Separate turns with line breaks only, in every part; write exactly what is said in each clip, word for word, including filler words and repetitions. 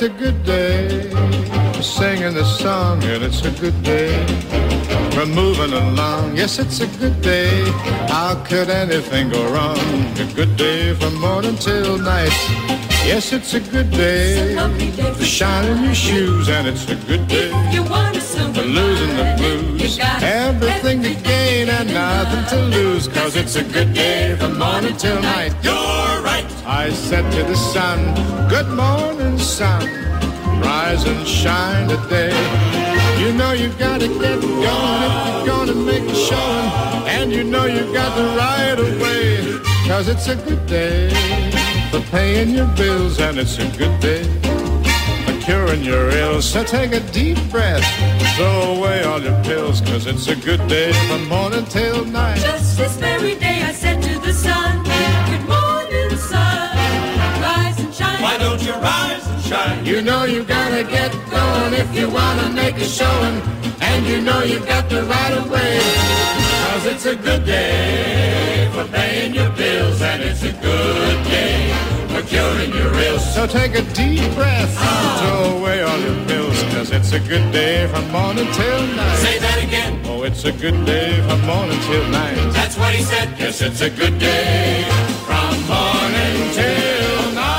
a good day. Singing the song and it's a good day. We're moving along, yes, it's a good day. How could anything go wrong? A good day from morning till night. Yes, it's a good day.
day
to shine in your shoes, and it's a good day
you want
for losing the blues. Everything to gain and nothing to lose, 'cause it's a good day from morning till night.
You're right.
I said to the sun, good morning, sun. Rise and shine today. You know you gotta get going if you're gonna make a showing. And you know you got the right of way, 'cause it's a good day for paying your bills, and it's a good day for curing your ills. So take a deep breath, throw away all your pills, 'cause it's a good day from morning till night.
Just this very day I said to the sun, good morning, sun. Rise and shine.
Why don't you rise and shine?
You know you gotta get going if you wanna make a showing. And you know you got the right of way, 'cause it's a good day for paying your bills, and it's a good day for curing your ills. So take a deep breath, oh. Throw away all your pills, 'cause it's a good day from morning till night.
Say that again.
Oh, it's a good day from morning till night.
That's what he said.
Yes, it's a good day from morning till night.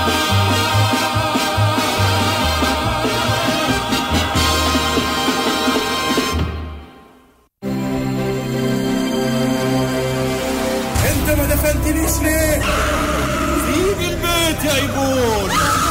انت ما دفنتنيش ليه؟ سيب البيت يا ايبون.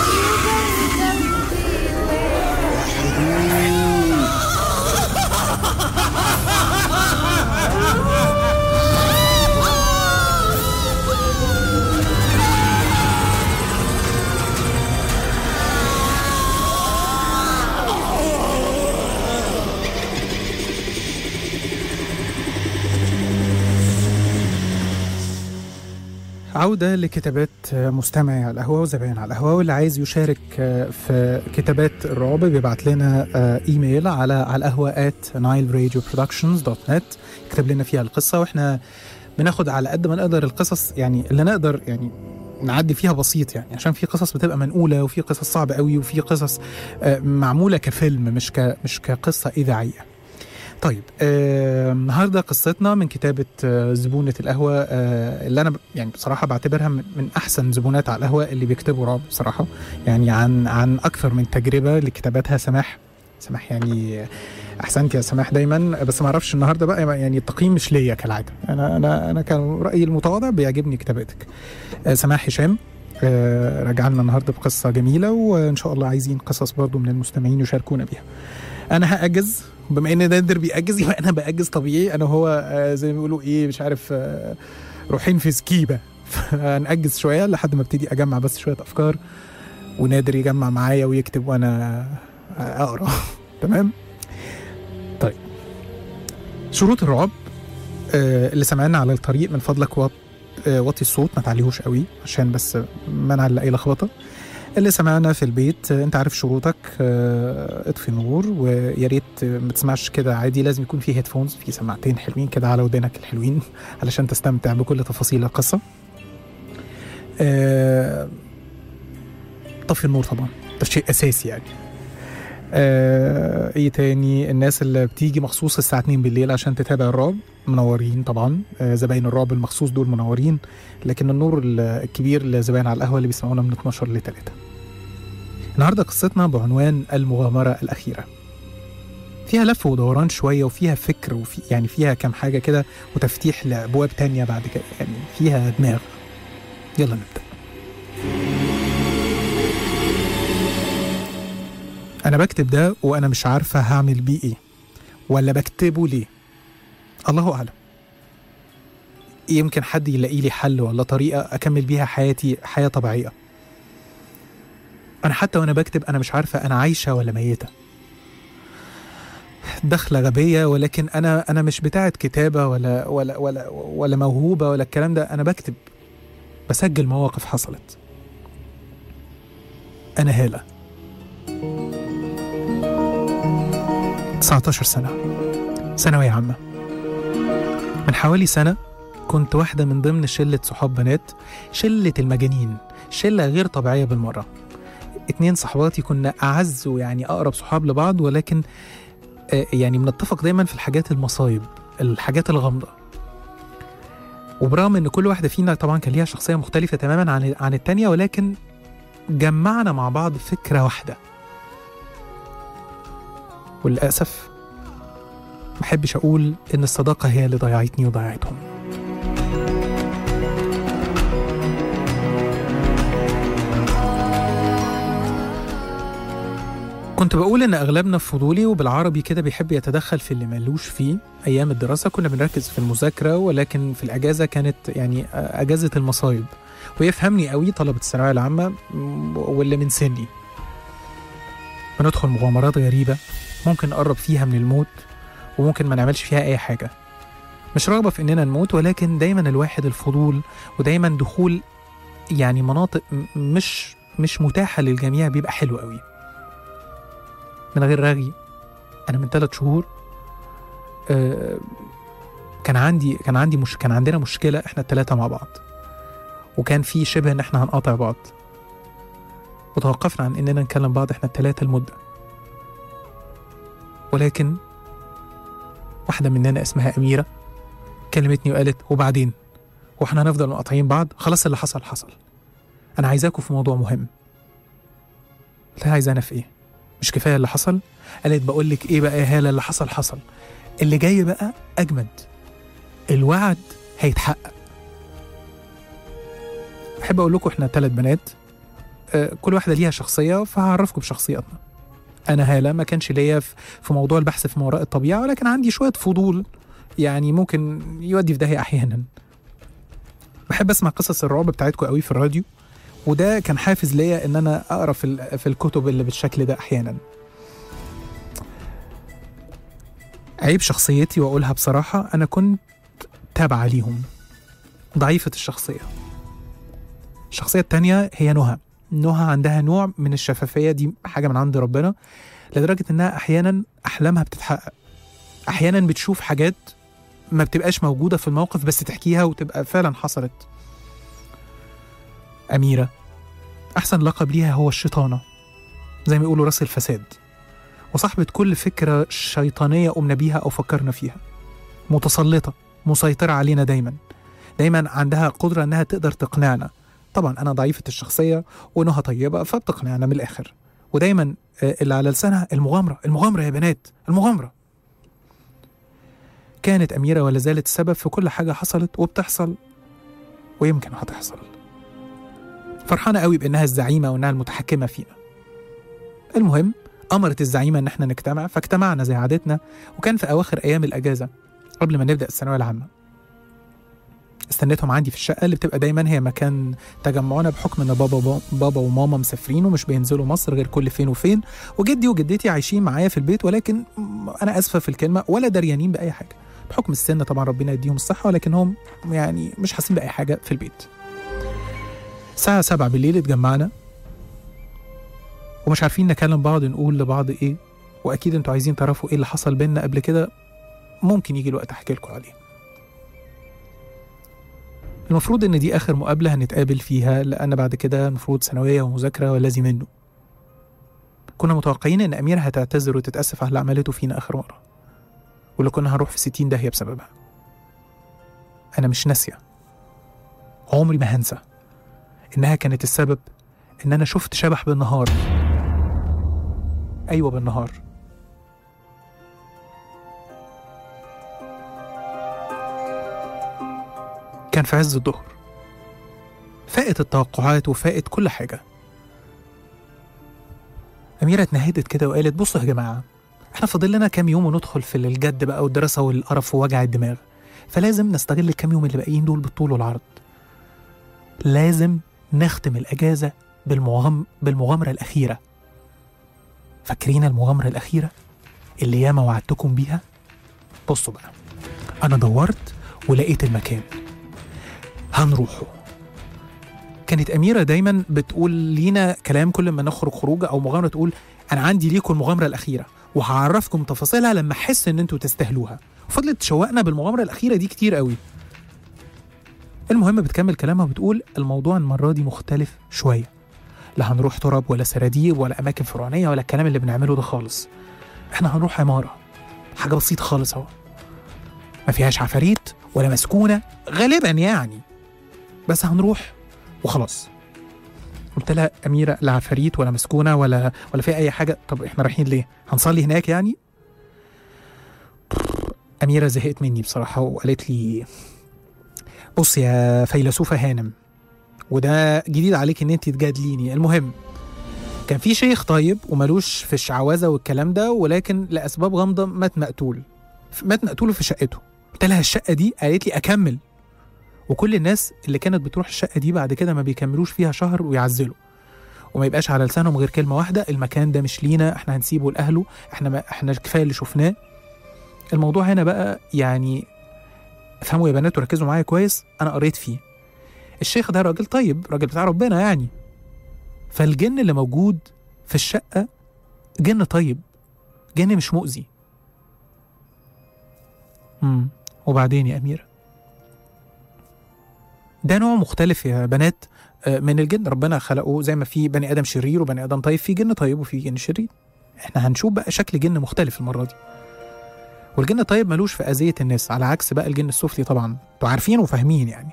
عودة لكتابات مستمعي على القهوة وزبائن على القهوة، واللي عايز يشارك في كتابات الرعب بيبعت لنا ايميل على على القهوة at nile radio productions dot net، يكتب لنا فيها القصة، واحنا بناخد على قد ما نقدر القصص يعني اللي نقدر يعني نعدي فيها بسيط، يعني عشان في قصص بتبقى منقولة وفي قصص صعبة قوي وفي قصص معمولة كفيلم مش ك مش كقصة إذاعية. طيب آه، النهارده قصتنا من كتابة آه، زبونة القهوة، آه، اللي أنا يعني بصراحة بعتبرها من, من أحسن زبونات على القهوة اللي بيكتبوا رعب بصراحة، يعني عن عن أكثر من تجربة لكتاباتها. سماح سماح يعني أحسنت يا سماح دايما، بس ما أعرفش النهارده بقى يعني التقييم مش ليا كالعادة، أنا أنا أنا كان رأيي المتواضع بيعجبني كتاباتك. آه، سماح هشام آه، رجع لنا النهارده بقصة جميلة، وإن شاء الله عايزين قصص برضو من المستمعين يشاركونا بيها. أنا هأجز، بما ان نادر بيأجز يبقى انا بأجز طبيعي، انا هو آه زي ما بيقولوا ايه مش عارف آه روحين في سكيبه، فنأجز شويه لحد ما ابتدي اجمع بس شويه افكار، ونادر يجمع معايا ويكتب وانا اقرا. تمام. طيب شروط الرعب آه اللي سمعنا على الطريق، من فضلك وط آه وطي الصوت ما تعليهوش قوي عشان بس منع لاي لخبطه. اللي سمعنا في البيت انت عارف شروطك، اه اطفي النور، ويا ريت ما تسمعش كده عادي، لازم يكون في هيدفونز، في سماعتين حلوين كده على ودانك الحلوين علشان تستمتع بكل تفاصيل القصه. اه طفي النور طبعا، ده شيء اساسي يعني. اه ايه تاني؟ الناس اللي بتيجي مخصوص الساعه اتنين بالليل عشان تتابع الرعب منورين طبعا، اه زباين الرعب المخصوص دول منورين، لكن النور الكبير لزباين على القهوه اللي بيسمعونا من اتناشر ل تلاتة. النهارده قصتنا بعنوان المغامره الاخيره، فيها لف ودوران شويه، وفيها فكر، وفي يعني فيها كام حاجه كده وتفتيح لابواب تانية بعد كده، يعني فيها دماغ. يلا نبدا. انا بكتب ده وانا مش عارفه هعمل بيه ايه ولا بكتبه ليه، الله اعلم. يمكن حد يلاقي لي حل ولا طريقه اكمل بيها حياتي حياه طبيعيه. انا حتى وانا بكتب انا مش عارفه انا عايشه ولا ميته. دخله غبيه، ولكن انا انا مش بتاعه كتابه ولا ولا ولا ولا موهوبه ولا الكلام ده، انا بكتب بسجل مواقف حصلت. انا هالة، تسعتاشر سنه، ثانويه عامه. من حوالي سنه كنت واحده من ضمن شله صحاب بنات، شله المجانين، شله غير طبيعيه بالمره. اتنين صحباتي كنا أعز ويعني أقرب صحاب لبعض، ولكن آه يعني بنتفق دايما في الحاجات المصايب، الحاجات الغامضة. وبرغم ان كل واحدة فينا طبعا كان ليها شخصية مختلفة تماما عن عن التانية، ولكن جمعنا مع بعض فكرة واحدة. وللأسف محبش أقول إن الصداقة هي اللي ضيعتني وضيعتهم. كنت بقول إن أغلبنا فضولي وبالعربي كده بيحب يتدخل في اللي ملوش فيه. أيام الدراسة كنا بنركز في المذاكرة، ولكن في الأجازة كانت يعني أجازة المصايب، ويفهمني قوي طلبة الثانوية العامة واللي من سني. بندخل مغامرات غريبة ممكن نقرب فيها من الموت، وممكن ما نعملش فيها أي حاجة. مش رغبة في إننا نموت، ولكن دايما الواحد الفضول، ودايما دخول يعني مناطق مش مش متاحة للجميع بيبقى حلو قوي. من غير رغي، أنا من ثلاث شهور آه كان عندي كان عندي مش كان عندنا مشكلة إحنا الثلاثة مع بعض، وكان في شبه إن إحنا هنقاطع بعض، وتوقفنا عن إننا نكلم بعض إحنا الثلاثة لمدة. ولكن واحدة مننا اسمها أميرة كلمتني وقالت وبعدين وإحنا هنفضل مقاطعين بعض؟ خلاص اللي حصل حصل، أنا عايزاكم في موضوع مهم. قلت لها عايزانا في إيه؟ مش كفاية اللي حصل؟ قالت بقول لك إيه بقى يا هالة، اللي حصل حصل، اللي جاي بقى أجمد، الوعد هيتحقق. بحب أقول لكم إحنا ثلاث بنات، آه كل واحدة ليها شخصية، فهعرفكم بشخصياتنا. أنا هالة ما كانش ليا في موضوع البحث في ما وراء الطبيعة، ولكن عندي شوية فضول يعني ممكن يودي في داهية أحيانا. بحب أسمع قصص الرعب بتاعتكم قوي في الراديو، وده كان حافز ليا إن أنا أقرأ في, في الكتب اللي بالشكل ده أحيانا. عيب شخصيتي وأقولها بصراحة، أنا كنت تابعة ليهم، ضعيفة الشخصية. الشخصية التانية هي نهى. نهى عندها نوع من الشفافية، دي حاجة من عند ربنا، لدرجة إنها أحيانا أحلامها بتتحقق، أحيانا بتشوف حاجات ما بتبقاش موجودة في الموقف بس تحكيها وتبقى فعلا حصلت. أميرة أحسن لقب ليها هو الشيطانة، زي ما يقولوا راس الفساد، وصاحبة كل فكرة شيطانية قمنا بيها أو فكرنا فيها. متسلطة، مسيطرة علينا دايما، دايما عندها قدرة أنها تقدر تقنعنا. طبعا أنا ضعيفة الشخصية ونهى طيبة، فبتقنعنا من الآخر، ودايما اللي على لسانها المغامرة المغامرة يا بنات، المغامرة. كانت أميرة ولا زالت السبب في كل حاجة حصلت وبتحصل ويمكن هتحصل. فرحانة قوي بأنها الزعيمة وأنها المتحكمة فينا. المهم أمرت الزعيمة أن احنا نجتمع، فاجتمعنا زي عادتنا، وكان في أواخر أيام الأجازة قبل ما نبدأ الثانوية العامة. استنيتهم عندي في الشقة اللي بتبقى دايما هي مكان تجمعنا، بحكم ان بابا بابا وماما مسافرين ومش بينزلوا مصر غير كل فين وفين، وجدي وجدتي عايشين معايا في البيت، ولكن انا اسفة في الكلمة ولا دريانين بأي حاجة بحكم السن، طبعا ربنا يديهم الصحة، ولكن هم يعني مش حاسين بأي حاجة في البيت. الساعة سبعة بالليل اتجمعنا ومش عارفين نكلم بعض نقول لبعض ايه، واكيد انتوا عايزين تعرفوا ايه اللي حصل بينا قبل كده، ممكن يجي الوقت احكي لكم عليه. المفروض ان دي اخر مقابلة هنتقابل فيها، لان بعد كده المفروض ثانوية ومذاكرة والذي منه. كنا متوقعين ان اميرة هتعتذر وتتأسف على اللي عملته فينا اخر مرة، واللي كنا هنروح في ستين داهية بسببها. انا مش ناسية، عمري ما هنسى انها كانت السبب ان انا شفت شبح بالنهار. ايوه بالنهار. كان في عز الظهر، فاقت التوقعات وفاقت كل حاجة. أميرة اتنهدت كده وقالت بصوا يا جماعة، احنا فاضل لنا كام يوم وندخل في الجد بقى والدراسة والقرف ووجع الدماغ، فلازم نستغل الكام يوم اللي باقيين دول بالطول والعرض. لازم نختم الأجازة بالمغام... بالمغامرة الأخيرة. فاكرين المغامرة الأخيرة اللي ياما وعدتكم بيها؟ بصوا بقى، أنا دورت ولقيت المكان، هنروحه. كانت أميرة دايما بتقول لينا كلام كل ما نخرج خروجة أو مغامرة، تقول أنا عندي ليكم المغامرة الأخيرة وهعرفكم تفاصيلها لما أحس إن أنتوا تستاهلوها. وفضلت تشوقنا بالمغامرة الأخيرة دي كتير قوي. المهم بتكمل كلامها وبتقول الموضوع المرة دي مختلف شوية، لا هنروح تراب ولا سراديب ولا أماكن فرعونية ولا الكلام اللي بنعمله ده خالص. إحنا هنروح عمارة، حاجة بسيطة خالص أهو، ما فيهاش عفاريت ولا مسكونة غالبا يعني، بس هنروح وخلاص. قلت لها أميرة لا عفاريت ولا مسكونة ولا ولا في أي حاجة. طب إحنا رايحين ليه؟ هنصلي هناك يعني؟ أميرة زهقت مني بصراحة وقالت لي بص يا فيلسوفة هانم، وده جديد عليك إن أنت تجادليني. المهم كان في شيخ طيب وملوش في الشعوذة والكلام ده، ولكن لأسباب غامضة مات مقتول مات مقتوله في شقته. قلت لها الشقة دي؟ قالت لي أكمل. وكل الناس اللي كانت بتروح الشقة دي بعد كده ما بيكملوش فيها شهر ويعزلوا، وما يبقاش على لسانهم غير كلمة واحدة: المكان ده مش لينا، احنا هنسيبه لأهله، احنا ما احنا كفاية اللي شفناه. الموضوع هنا بقى يعني افهموا يا بنات وركزوا معايا كويس، انا قريت فيه الشيخ ده راجل طيب، راجل بتاع ربنا يعني، فالجن اللي موجود في الشقة جن طيب، جن مش مؤذي. امم وبعدين يا أميرة ده نوع مختلف يا بنات من الجن، ربنا خلقه زي ما في بني آدم شرير وبني آدم طيب، في جن طيب وفي جن شرير. احنا هنشوف بقى شكل جن مختلف المرة دي، والجن الطيب ملوش في أذية الناس، على عكس بقى الجن السفلي طبعا، انتوا عارفين وفاهمين يعني.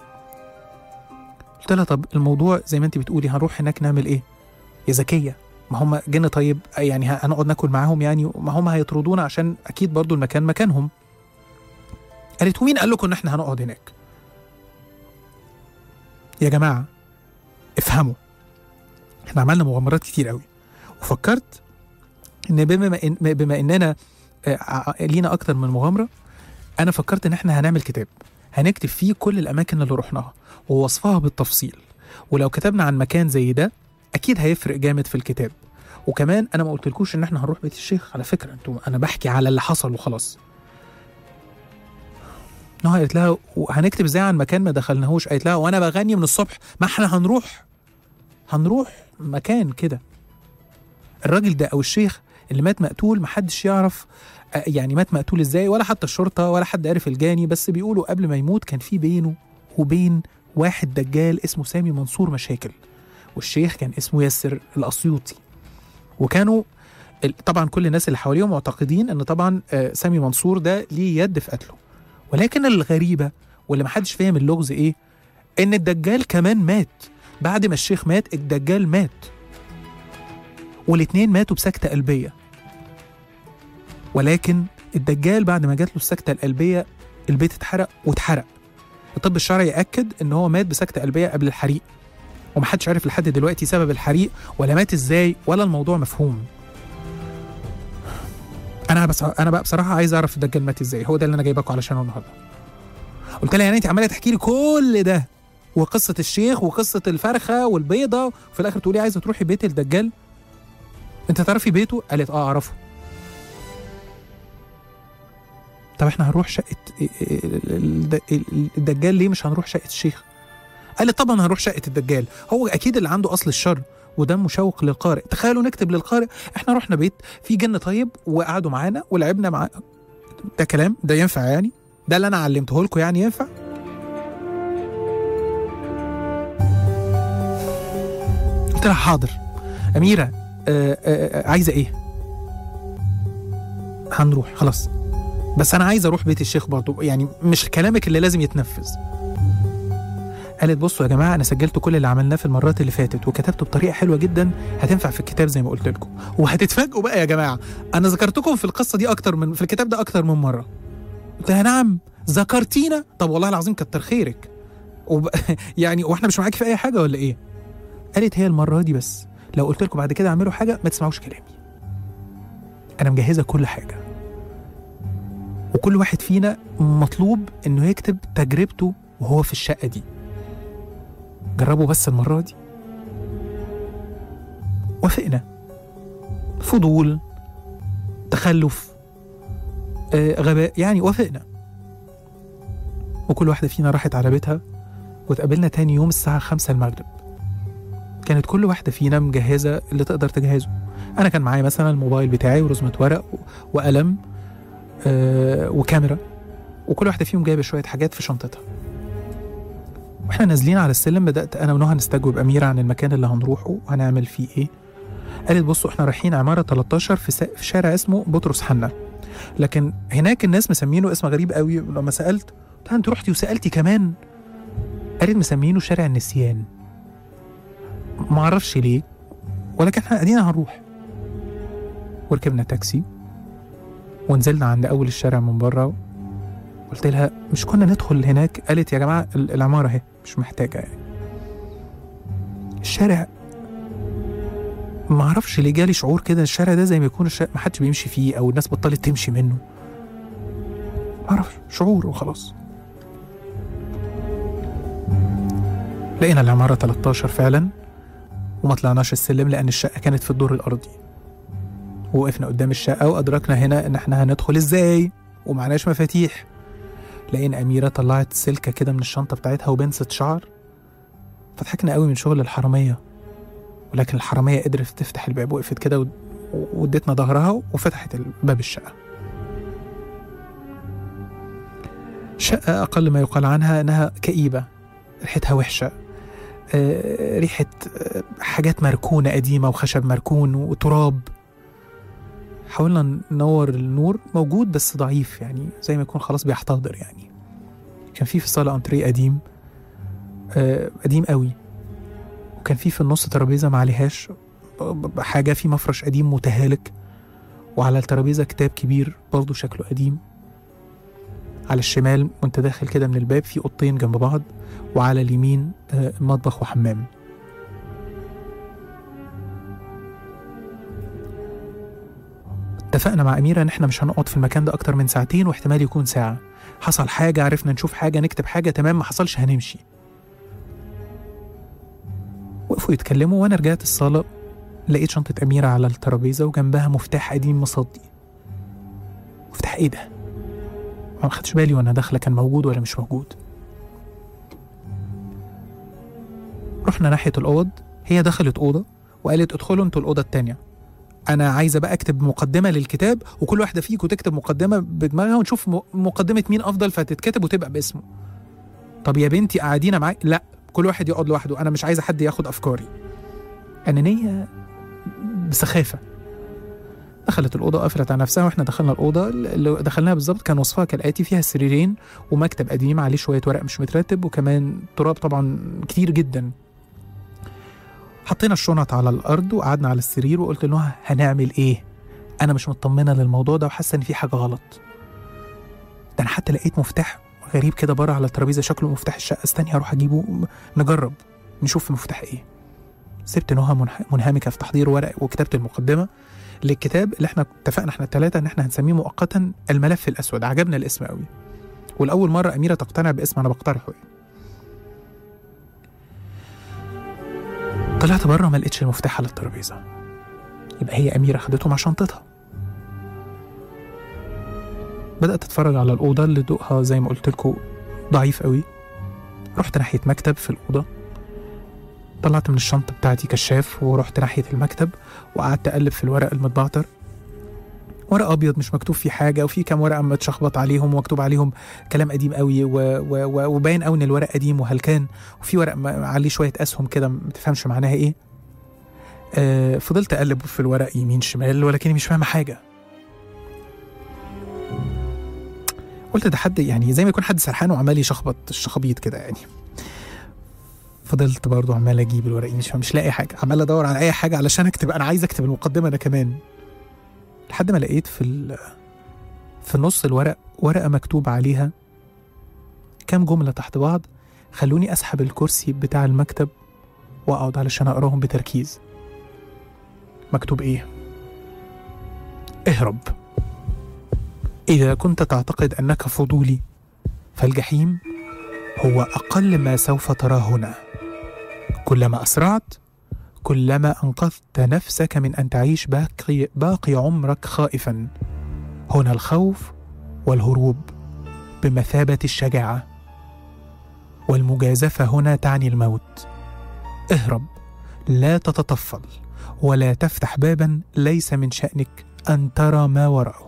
قلت لها طب الموضوع زي ما انت بتقولي هنروح هناك نعمل ايه يا زكية؟ ما هم جن طيب يعني هنقعد ناكل معاهم يعني؟ ما هم هيطردونا عشان اكيد برضو المكان مكانهم. قالت ومين قال لكم ان احنا هنقعد هناك؟ يا جماعة افهموا، احنا عملنا مغامرات كتير قوي، وفكرت ان بما, إن بما اننا لينا اكتر من مغامرة، انا فكرت ان احنا هنعمل كتاب هنكتب فيه كل الاماكن اللي رحناها ووصفها بالتفصيل، ولو كتبنا عن مكان زي ده اكيد هيفرق جامد في الكتاب. وكمان انا ما قلتلكوش ان احنا هنروح بيت الشيخ على فكرة، انتوا انا بحكي على اللي حصل وخلاص. نهى قالت لها هنكتب ازاي عن مكان ما دخلناهوش؟ قالت لها وانا بغني من الصبح، ما احنا هنروح هنروح مكان كده. الراجل ده او الشيخ اللي مات مقتول محدش يعرف يعني مات مقتول ازاي، ولا حتى الشرطة ولا حد عرف الجاني، بس بيقولوا قبل ما يموت كان في بينه وبين واحد دجال اسمه سامي منصور مشاكل، والشيخ كان اسمه ياسر الأسيوطي. وكانوا طبعا كل الناس اللي حواليهم معتقدين ان طبعا سامي منصور ده ليه يد في قتله، ولكن الغريبة واللي محدش فاهم اللغز ايه، ان الدجال كمان مات بعد ما الشيخ مات. الدجال مات والاتنين ماتوا بسكتة قلبية، ولكن الدجال بعد ما جات له السكتة القلبية البيت اتحرق واتحرق. الطب الشرعي يأكد ان هو مات بسكتة قلبية قبل الحريق، ومحدش عارف لحد دلوقتي سبب الحريق ولا مات ازاي ولا الموضوع مفهوم. انا بس انا بقى بصراحه عايز اعرف الدجال مات ازاي، هو ده اللي انا جايباكم علشانه النهارده. قلت لها يعني انت عماله تحكي لي كل ده وقصه الشيخ وقصه الفرخه والبيضه، وفي الاخر تقولي عايزه تروحي بيت الدجال؟ انت تعرفي بيته؟ قالت اه اعرفه. طب احنا هنروح شقه الدجال ليه مش هنروح شقه الشيخ؟ قالت طبعا هنروح شقه الدجال، هو اكيد اللي عنده اصل الشر وده مشوق للقارئ. تخيلوا نكتب للقارئ احنا رحنا بيت فيه جن طيب وقعدوا معانا ولعبنا معاه. ده كلام ده ينفع يعني؟ ده اللي انا علمته لكم يعني ينفع؟ قلت لها حاضر أميرة، آآ آآ عايزة ايه؟ هنروح خلاص، بس انا عايزة اروح بيت الشيخ برضو، يعني مش كلامك اللي لازم يتنفذ. قالت بصوا يا جماعة أنا سجلت كل اللي عملناه في المرات اللي فاتت وكتبته بطريقة حلوة جدا هتنفع في الكتاب زي ما قلت لكم، وهتتفاجئوا بقى يا جماعة أنا ذكرتكم في القصة دي أكتر من في الكتاب ده أكتر من مرة. قلت لها نعم ذكرتينا؟ طب والله العظيم كتر خيرك، وب... يعني واحنا مش معاكي في أي حاجة ولا إيه؟ قالت هي المرة دي بس، لو قلت لكم بعد كده اعملوا حاجة ما تسمعوش كلامي، أنا مجهزة كل حاجة، وكل واحد فينا مطلوب إنه يكتب تجربته وهو في الشقة دي. جربوا بس المرة دي. وافقنا، فضول، تخلف، آه، غباء، يعني وافقنا. وكل واحدة فينا راحت على بيتها، وتقابلنا تاني يوم الساعة خمسة المغرب. كانت كل واحدة فينا مجهزة اللي تقدر تجهزه. أنا كان معايا مثلا الموبايل بتاعي ورزمة ورق وقلم آه وكاميرا، وكل واحدة فيهم جايبة شوية حاجات في شنطتها. واحنا نازلين على السلم بدأت أنا ونهى نستجوب أميرة عن المكان اللي هنروحه وهنعمل فيه إيه. قالت بصوا احنا رايحين عمارة تلتاشر في, سا... في شارع اسمه بطرس حنا، لكن هناك الناس مسمينه اسم غريب قوي. لما سألت قلت انت رحتي وسألتي كمان؟ قالت مسمينه شارع النسيان. ما اعرفش ليه، ولكن احنا قاعدين هنروح. وركبنا تاكسي ونزلنا عند اول الشارع من بره. قلت لها مش كنا ندخل هناك؟ قالت يا جماعه العماره اهي مش محتاجه يعني. الشارع ما اعرفش ليه جالي شعور كده الشارع ده زي ما يكون الشارع ما حدش بيمشي فيه او الناس بطلت تمشي منه. ما اعرفش، شعور وخلاص. لقينا العماره تلتاشر فعلا، وما طلعناش السلم لان الشقه كانت في الدور الارضي. ووقفنا قدام الشقه وادركنا هنا ان احنا هندخل ازاي ومعناش مفاتيح. لقينا أميرة طلعت سلكة كده من الشنطة بتاعتها وبنسة شعر. فضحكنا قوي من شغل الحرامية، ولكن الحرامية قدرت تفتح الباب. وقفت كده وادتنا ظهرها وفتحت باب الشقة. شقة أقل ما يقال عنها أنها كئيبة، ريحتها وحشة، آه ريحة آه حاجات مركونة قديمة وخشب مركون وتراب. حاولنا ننور النور، موجود بس ضعيف يعني زي ما يكون خلاص بيحتضر يعني. كان في في الصالة أنتريه قديم آه قديم قوي، وكان في في النص ترابيزة ما عليهاش حاجة، في مفرش قديم متهالك، وعلى الترابيزة كتاب كبير برضو شكله قديم. على الشمال وانت داخل كده من الباب في أوضتين جنب بعض، وعلى اليمين آه مطبخ وحمام. اتفقنا مع أميرة إن إحنا مش هنقعد في المكان ده أكتر من ساعتين، واحتمال يكون ساعة. حصل حاجة، عرفنا نشوف حاجة، نكتب حاجة، تمام. ما حصلش هنمشي. وقفوا يتكلموا وأنا رجعت الصالة، لقيت شنطة أميرة على الترابيزة وجنبها مفتاح قديم مصدي. مفتاح إيه ده؟ ما خدتش بالي وأنا داخلة كان موجود ولا مش موجود. رحنا ناحية الأوض، هي دخلت أوضة وقالت ادخلوا انتوا الأوضة التانية، أنا عايزة بقى أكتب مقدمة للكتاب، وكل واحدة فيكم تكتب مقدمة بدماغها ونشوف مقدمة مين أفضل فتتكتب وتبقى باسمه. طب يا بنتي قاعدين معايا؟ لا، كل واحد يقعد لوحده، أنا مش عايزة حد ياخد أفكاري. أنانية بسخافة. دخلت الأوضة وقفلت على نفسها، وإحنا دخلنا الأوضة. اللي دخلناها بالظبط كان وصفها كالآتي: فيها سريرين ومكتب قديم عليه شوية ورق مش مترتب، وكمان تراب طبعا كتير جدا. حطينا الشنط على الأرض وقعدنا على السرير، وقلت لها هنعمل إيه؟ أنا مش مطمنة للموضوع ده وحاسة إن في حاجة غلط. ده أنا حتى لقيت مفتاح غريب كده بره على الترابيزة، شكله مفتاح الشقة. استني هروح أجيبه نجرب نشوف المفتاح إيه. سبت نهى منهمكة في تحضير ورق وكتابة المقدمة للكتاب اللي احنا اتفقنا احنا الثلاثة ان احنا هنسميه مؤقتا الملف الأسود. عجبنا الاسم قوي، والأول مرة أميرة تقتنع باسم أنا بقترحه يعني. طلعت بره ما لقيتش المفتاح على الترابيزة، يبقى هي أميرة خدته مع شنطتها. بدأت أتفرج على الأوضة اللي ضوءها زي ما قلت لكم ضعيف قوي. رحت ناحية مكتب في الأوضة، طلعت من الشنطة بتاعتي كشاف ورحت ناحية المكتب وقعدت أقلب في الورق المتبعتر. ورق أبيض مش مكتوب فيه حاجة، وفي كام ورقة متشخبط عليهم ومكتوب عليهم كلام قديم قوي، وباين قوي إن الورق قديم وهلكان، وفي ورق عليه شوية أسهم كده ما تفهمش معناها إيه. آه فضلت أقلب في الورق يمين شمال ولكني مش فاهمة حاجة. قلت ده حد يعني زي ما يكون حد سرحان وعمال يشخبط الشخابيط كده يعني. فضلت برضو عمال اجيب الورق مش مش لاقي حاجه، عمال ادور على اي حاجه علشان اكتب. انا عايز اكتب المقدمه انا كمان، لحد ما لقيت في في نص الورق ورقه مكتوب عليها كام جمله تحت بعض خلوني اسحب الكرسي بتاع المكتب واقعد علشان اقراهم بتركيز. مكتوب ايه؟ اهرب اذا كنت تعتقد انك فضولي، فالجحيم هو اقل ما سوف تراه هنا. كلما أسرعت كلما أنقذت نفسك من أن تعيش باقي, باقي عمرك خائفا. هنا الخوف والهروب بمثابة الشجاعة، والمجازفة هنا تعني الموت. اهرب، لا تتطفل ولا تفتح بابا ليس من شأنك أن ترى ما وراءه.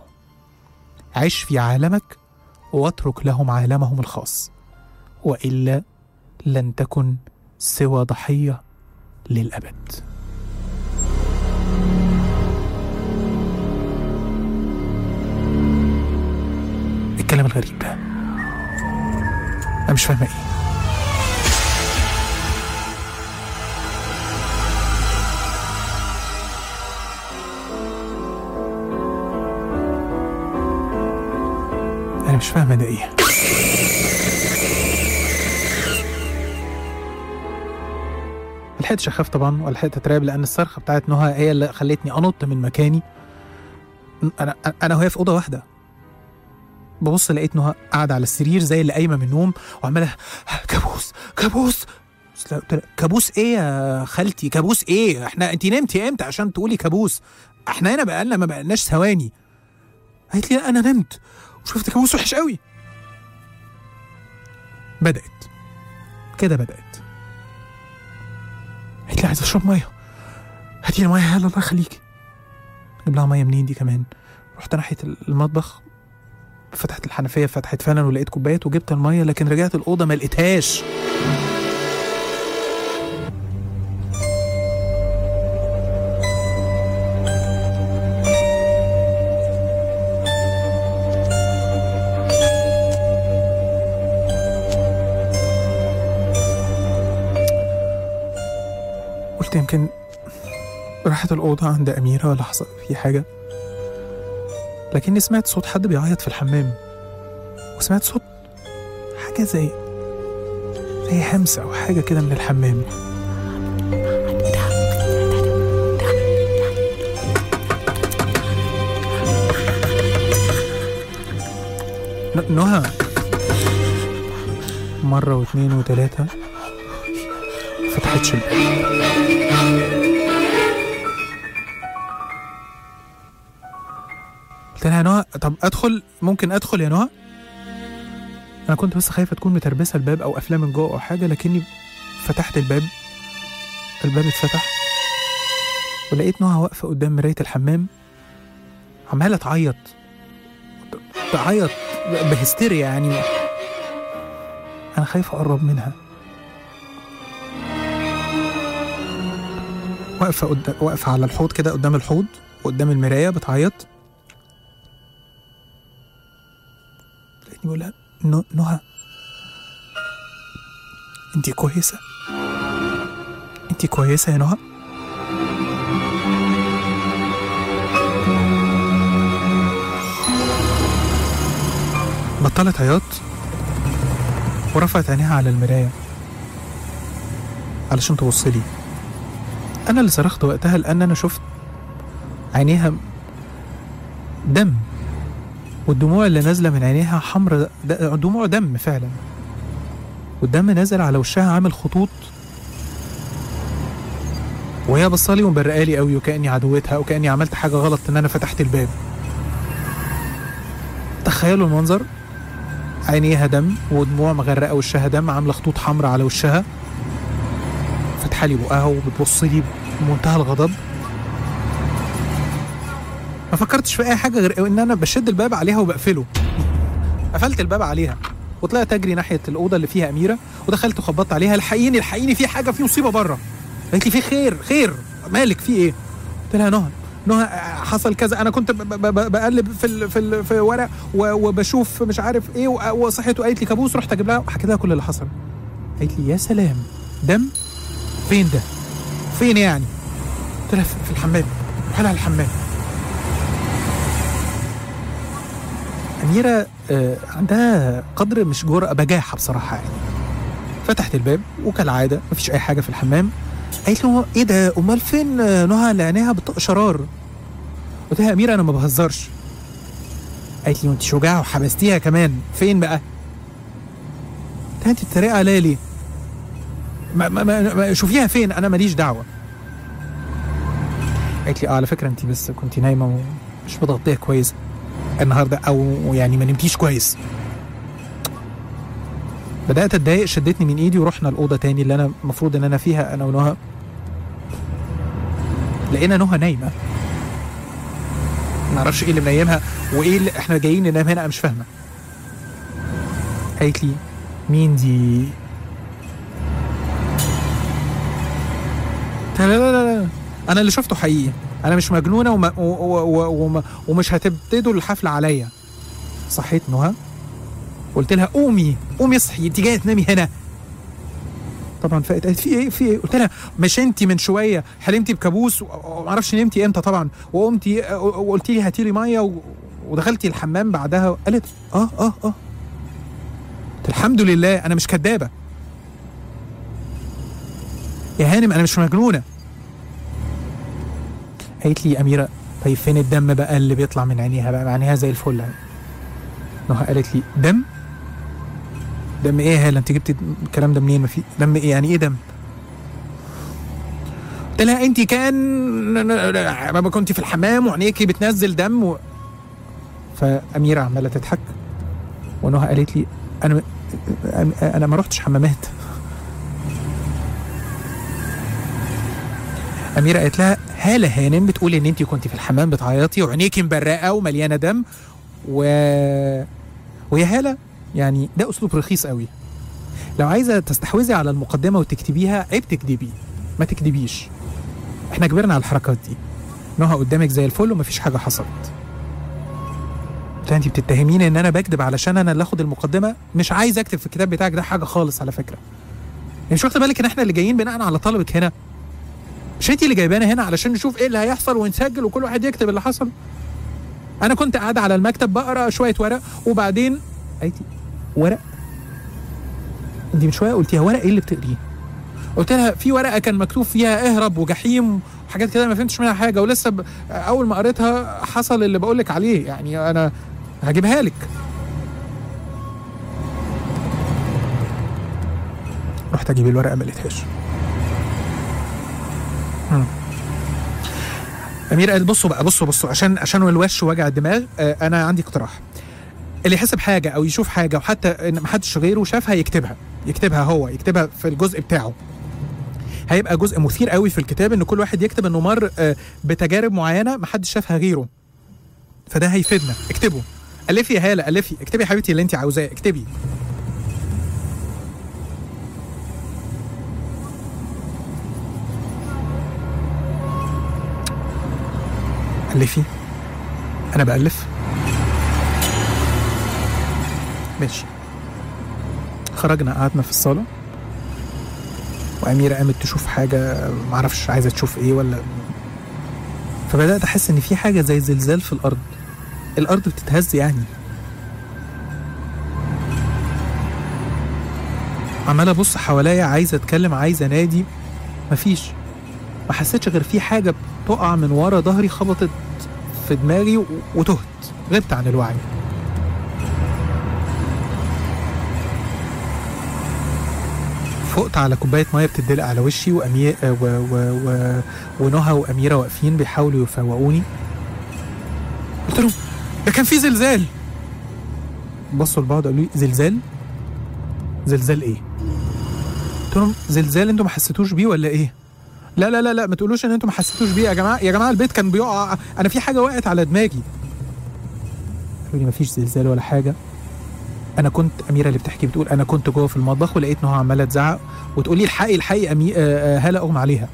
عش في عالمك واترك لهم عالمهم الخاص، وإلا لن تكن سوى ضحية للأبد. الكلام الغريب ده أنا مش فاهمة إيه. أنا مش فاهمة ده إيه. ملحقتش أخاف طبعا ولا لحقت أترعب، لأن الصرخة بتاعت نهى هي اللي خلتني أنط من مكاني. أنا أنا وهي في أوضة واحدة، ببص لقيت نهى قاعدة على السرير زي اللي قايمة من النوم وعمالة كابوس كابوس. كابوس إيه يا خالتي؟ كابوس إيه؟ إحنا أنتي نمتي إمتى عشان تقولي كابوس؟ إحنا هنا بقالنا ما بقالناش ثواني. قالت لي أنا نمت وشفت كابوس وحش قوي. بدأت كده بدأت قالت لي عايز اشرب ميه، هاتي لي ميه يلا الله يخليكي. اجيب لها ميه منين دي كمان؟ رحت ناحيه المطبخ، فتحت الحنفيه فتحت فعلا ولقيت كوبايات وجبت الميه، لكن رجعت الاوضه ما لقيتهاش. قلت يمكن راحت الأوضة عند أميرة ولا حصل في حاجة، لكني سمعت صوت حد بيعيط في الحمام، وسمعت صوت حاجة زي زي همسة أو حاجة كده من الحمام. نهى مرة واثنين وثلاثة فتحتش الباب. قلت لها يا نهى طب ادخل؟ ممكن ادخل يا نهى؟ انا كنت بس خايفه تكون متربسه الباب او قافلاه من جوه او حاجه، لكني فتحت الباب، الباب اتفتح ولقيت نهى واقفه قدام مرايه الحمام عماله تعيط تعيط بهستيريا. يعني انا خايف اقرب منها. واقفه قدام واقفه على الحوض كده قدام الحوض وقدام المرايه بتعيط. لقيتني بقول لها نهى انتي كويسه؟ انتي كويسه يا نهى؟ بطلت عياط ورفعت عينيها على المرايه علشان تبص لي. انا اللي صرخت وقتها لان انا شفت عينيها دم، والدموع اللي نازله من عينيها حمرا، دموع دم فعلا، والدم نازل على وشها عامل خطوط، وهي بصالي ومبرقالي قوي وكاني عدوتها وكاني عملت حاجه غلط ان انا فتحت الباب. تخيلوا المنظر، عينيها دم ودموع مغرقه وشها دم، عامله خطوط حمرا على وشها، فاتحه لي بقها وبتبص لي بمنتهى الغضب. ما فكرتش في اي حاجه غير ان انا بشد الباب عليها وبقفله. قفلت الباب عليها وطلعت اجري ناحيه الاوضه اللي فيها اميره، ودخلت وخبطت عليها الحقيني الحقيني في حاجه، في مصيبه بره. قالت لي في خير خير مالك في ايه؟ قلت لها نهى نهى حصل كذا، انا كنت بقلب في ال في ال في ورق وبشوف مش عارف ايه وصحيت وقالت لي كابوس، رحت اجيب لها وحكيت لها كل اللي حصل. قالت لي يا سلام دم؟ فين ده؟ فين يعني؟ قلت لها في الحمام. روح لها الحمام. أميرة عندها قدر مش جرأة، بجاحة بصراحة يعني. فتحت الباب وكالعادة مفيش أي حاجة في الحمام. قالت له إيه ده؟ أمال فين نهى اللي عينيها بتطق شرار؟ قلت لها أميرة أنا ما بهزرش. قالت لي وأنت شجاعة وحبستيها كمان، فين بقى؟ قلت لها أنت بتتريقي عليا ليه؟ ما ما ما شوفيها فين، أنا ماليش دعوة. قالت لي آه على فكرة أنت بس كنت نايمة ومش متغطية كويس النهارده، او يعني ما نمتيش كويس. بدات اتضايق، شدتني من ايدي ورحنا الاوضه تاني اللي انا المفروض ان انا فيها انا ونهى. لقينا نهى نايمه، ما اعرفش ايه اللي منيمها وايه اللي احنا جايين ننام هنا، انا مش فاهمه. قالت لي مين دي؟ لا لا لا لا انا اللي شفته حقيقي، انا مش مجنونه وما و و و ومش هتبتدوا الحفله عليا. صحيت نهى قلت لها قومي قومي اصحي، انت جايه تنامي هنا؟ طبعا فقت قالت في ايه في ايه؟ قلت لها مش انت من شويه حلمتي بكابوس وما اعرفش نمتي امتى طبعا، وقمتي وقلتي لي هاتي لي ميه ودخلتي الحمام بعدها. قالت اه اه اه الحمد لله انا مش كدابه يا هانم، انا مش مجنونه. قالت لي أميرة طيب فين الدم بقى اللي بيطلع من عينيها بقى؟ عينيها زي الفل. نهى قالت لي دم؟ دم ايه يا هاله؟ انت جبتي الكلام ده منين؟ ما في دم ايه؟ يعني ايه دم؟ قلت لها انت كان ما كنتي في الحمام وعينيكي بتنزل دم و... فأميرة عماله تضحك، ونهى قالت لي انا انا ما رحتش حمامات. أميرة قالت لها هالة هانم بتقولي ان انت كنتي في الحمام بتعيطي وعينيكي مبرقه ومليانه دم و ويا هالة يعني ده اسلوب رخيص قوي. لو عايزه تستحوذي على المقدمه وتكتبيها عيب تكذبي، ما تكذبيش، احنا كبرنا على الحركات دي. نهى قدامك زي الفل ومفيش حاجه حصلت. انت بتتهميني ان انا بكذب علشان انا اللي اخد المقدمه؟ مش عايز اكتب في الكتاب بتاعك ده حاجه خالص على فكره. يعني مش واخده بالك ان احنا اللي جايين بناء على طلبك هنا؟ مش انتي اللي جايبانا هنا علشان نشوف ايه اللي هيحصل ونسجل وكل واحد يكتب اللي حصل؟ انا كنت قاعده على المكتب بقرا شويه ورق وبعدين قالت لي ورق؟ انت من شويه قلتيها ورق ايه اللي بتقريه؟ قلت لها في ورقه كان مكتوب فيها اهرب وجحيم وحاجات كده ما فهمتش منها حاجه، ولسه ب... اول ما قريتها حصل اللي بقول لك عليه، يعني انا هجيبها لك. رحت اجيب الورقه ما لقيتهاش. أميرة قال بصوا بقى بصوا بصوا عشان عشان الوش وجع الدماغ، آه انا عندي اقتراح. اللي يحس بحاجه او يشوف حاجه وحتى ان محدش غيره شافها يكتبها، يكتبها هو، يكتبها في الجزء بتاعه. هيبقى جزء مثير قوي في الكتاب ان كل واحد يكتب انه مر آه بتجارب معينه محدش شافها غيره، فده هيفيدنا. اكتبوا، الفي يا هاله، الفي، اكتبي يا حبيبتي اللي انت عاوزاه، اكتبي. ألفي، أنا بألف. ماشي. خرجنا قعدنا في الصالة وأميرة قامت تشوف حاجة معرفش عايزة تشوف إيه ولا، فبدأت أحس إن في حاجة زي زلزال في الأرض، الأرض بتتهز يعني. عمالة أبص حواليا عايزة أتكلم عايزة نادي، مفيش، ما حسيتش غير في حاجة بتقع من ورا ظهري خبطت في دماغي وتهت، غبت عن الوعي. فقت على كوباية مية بتدلق على وشي وأمي... و... و... و... ونهى وأميرة واقفين بيحاولوا يفوقوني. قلت لهم ده كان في زلزال. بصوا لبعض قالوا لي زلزال؟ زلزال ايه؟ قلت لهم زلزال انتوا ما حسيتوش بيه ولا ايه؟ لا لا لا لا ما تقولوش ان انتوا ما حسيتوش بيه يا جماعه، يا جماعه البيت كان بيقع، انا في حاجه وقعت على دماغي. قالوا لي ما فيش زلزال ولا حاجه. انا كنت، اميره اللي بتحكي بتقول انا كنت جوه في المطبخ ولقيت نهى عماله تزعق وتقول لي الحقي الحقي امي آه هاله اغمى عليها.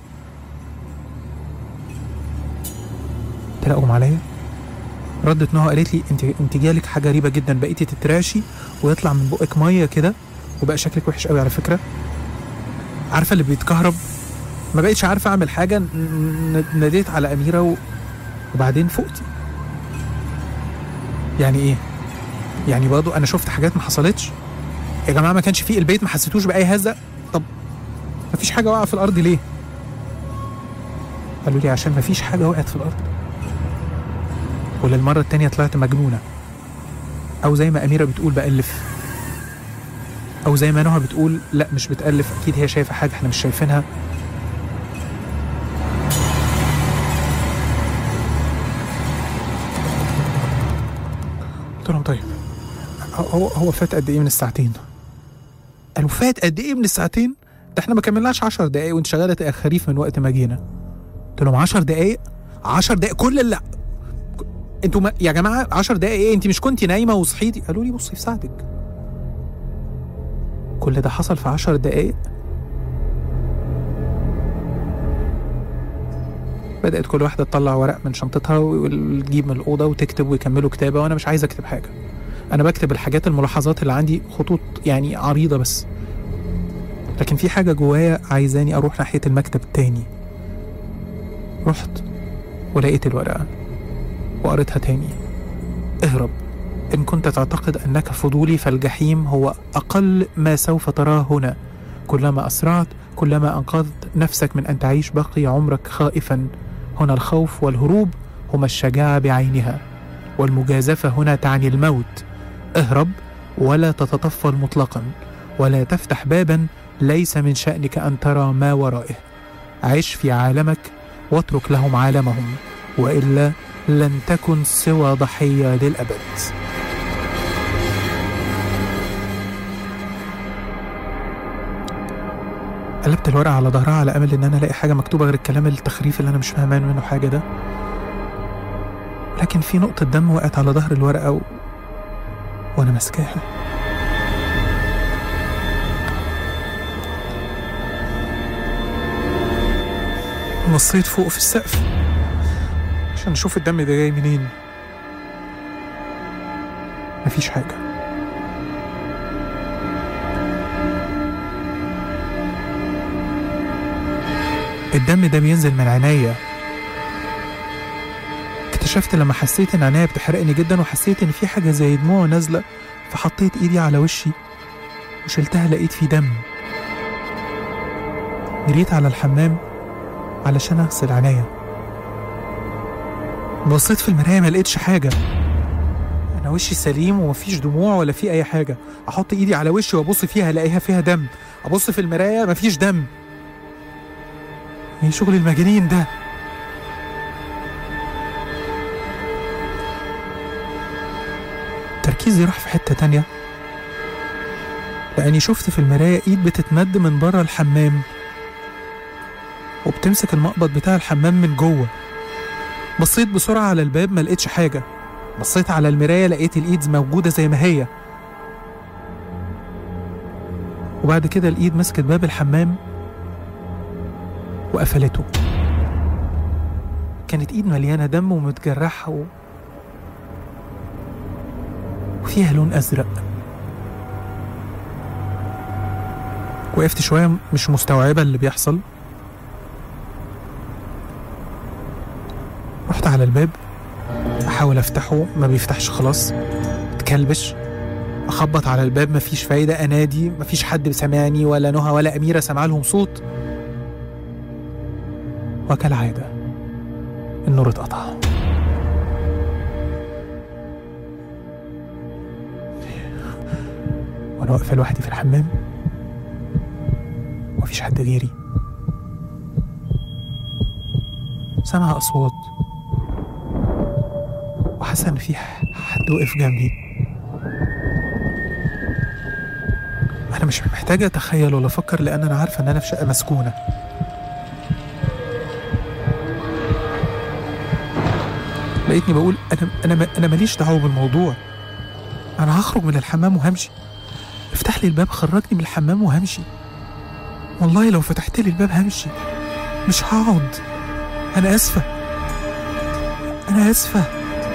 قلت لها اغمى عليا؟ ردت نهى قالت لي انت انت جالك حاجه غريبه جدا، بقيتي تتراشي ويطلع من بقك ميه كده وبقى شكلك وحش قوي على فكره. عارفه اللي بيتكهرب؟ ما بقيتش عارفه اعمل حاجه، ناديت على اميره و... وبعدين فقتي. يعني ايه؟ يعني برضه انا شفت حاجات ما حصلتش يا جماعه؟ ما كانش فيه البيت ما حسيتوش باي هزه؟ طب ما فيش حاجه واقعه في الارض ليه؟ قالوا لي عشان ما فيش حاجه وقعت في الارض. وللمره التانيه طلعت مجنونه، او زي ما اميره بتقول بألف، او زي ما نهى بتقول لا مش بتألف، اكيد هي شايفه حاجه احنا مش شايفينها. قلت لهم طيب هو هو فات قد ايه من الساعتين؟ قالوا فات قد ايه من الساعتين؟ ده احنا ما كملناش عشر دقايق وانت شغاله تأخريف من وقت ما جينا. قلت لهم عشر دقايق؟ عشر دقايق كل اللي انتوا ما... يا جماعه عشر دقايق ايه؟ انت مش كنتي نايمه وصحيتي؟ قالوا لي بصي في ساعتك. كل ده حصل في عشر دقايق؟ بدأت كل واحدة تطلع ورق من شنطتها وتجيب من الأوضة وتكتب ويكملوا كتابة، وأنا مش عايز أكتب حاجة. أنا بكتب الحاجات الملاحظات اللي عندي، خطوط يعني عريضة بس، لكن في حاجة جوايا عايزاني أروح ناحية المكتب التاني. رحت ولقيت الورقة وقريتها تاني. اهرب إن كنت تعتقد أنك فضولي، فالجحيم هو أقل ما سوف تراه هنا. كلما أسرعت كلما أنقذت نفسك من أن تعيش بقي عمرك خائفا. هنا الخوف والهروب هما الشجاعة بعينها، والمجازفة هنا تعني الموت. اهرب ولا تتطفل مطلقا، ولا تفتح بابا ليس من شأنك أن ترى ما ورائه. عش في عالمك واترك لهم عالمهم، وإلا لن تكن سوى ضحية للأبد. قلبت الورقة على ظهرها على أمل إن أنا ألاقي حاجة مكتوبة غير الكلام التخريف اللي أنا مش فاهمان منه حاجة ده، لكن في نقطة دم وقعت على ظهر الورقة و... وأنا ماسكاها. بصيت فوق في السقف عشان أشوف الدم ده جاي منين. مفيش حاجة. الدم ده بينزل من عينيا. اكتشفت لما حسيت ان عينيا بتحرقني جدا، وحسيت ان في حاجة زي دموع نازلة، فحطيت ايدي على وشي وشلتها، لقيت في دم. جريت على الحمام علشان اغسل عينيا. بصيت في المراية ما لقيتش حاجة. انا وشي سليم ومفيش دموع ولا في اي حاجة. احط ايدي على وشي وابص فيها الاقيها فيها دم. ابص في المراية مفيش دم. ايه شغل المجانين ده؟ تركيزي راح في حتة تانية، لأني شفت في المراية ايد بتتمد من بره الحمام وبتمسك المقبض بتاع الحمام من جوه. بصيت بسرعة على الباب ما لقيتش حاجة. بصيت على المراية لقيت الايد موجودة زي ما هي. وبعد كده الايد مسكت باب الحمام وقفلته. كانت ايد مليانة دم ومتجرحة و... وفيها لون ازرق. وقفت شوية مش مستوعبة اللي بيحصل. رحت على الباب احاول افتحه، ما بيفتحش خلاص، اتكلبش. اخبط على الباب مفيش فايدة، انادي مفيش حد سمعني، ولا نهى ولا اميرة سمع لهم صوت. وكالعادة النور اتقطع. وانا واقفة لوحدي في الحمام ومفيش حد غيري. سامعة أصوات وحاسة إن في حد وقف جنبي. أنا مش محتاجة أتخيل ولا أفكر، لأن أنا عارفة إن أنا في شقة مسكونة. لقيتني بقول أنا أنا أنا ماليش دعوة بالموضوع. أنا هخرج من الحمام وهمشي. افتح لي الباب، خرجني من الحمام وهمشي. والله لو فتحت لي الباب همشي، مش هقعد. أنا آسفة، أنا آسفة.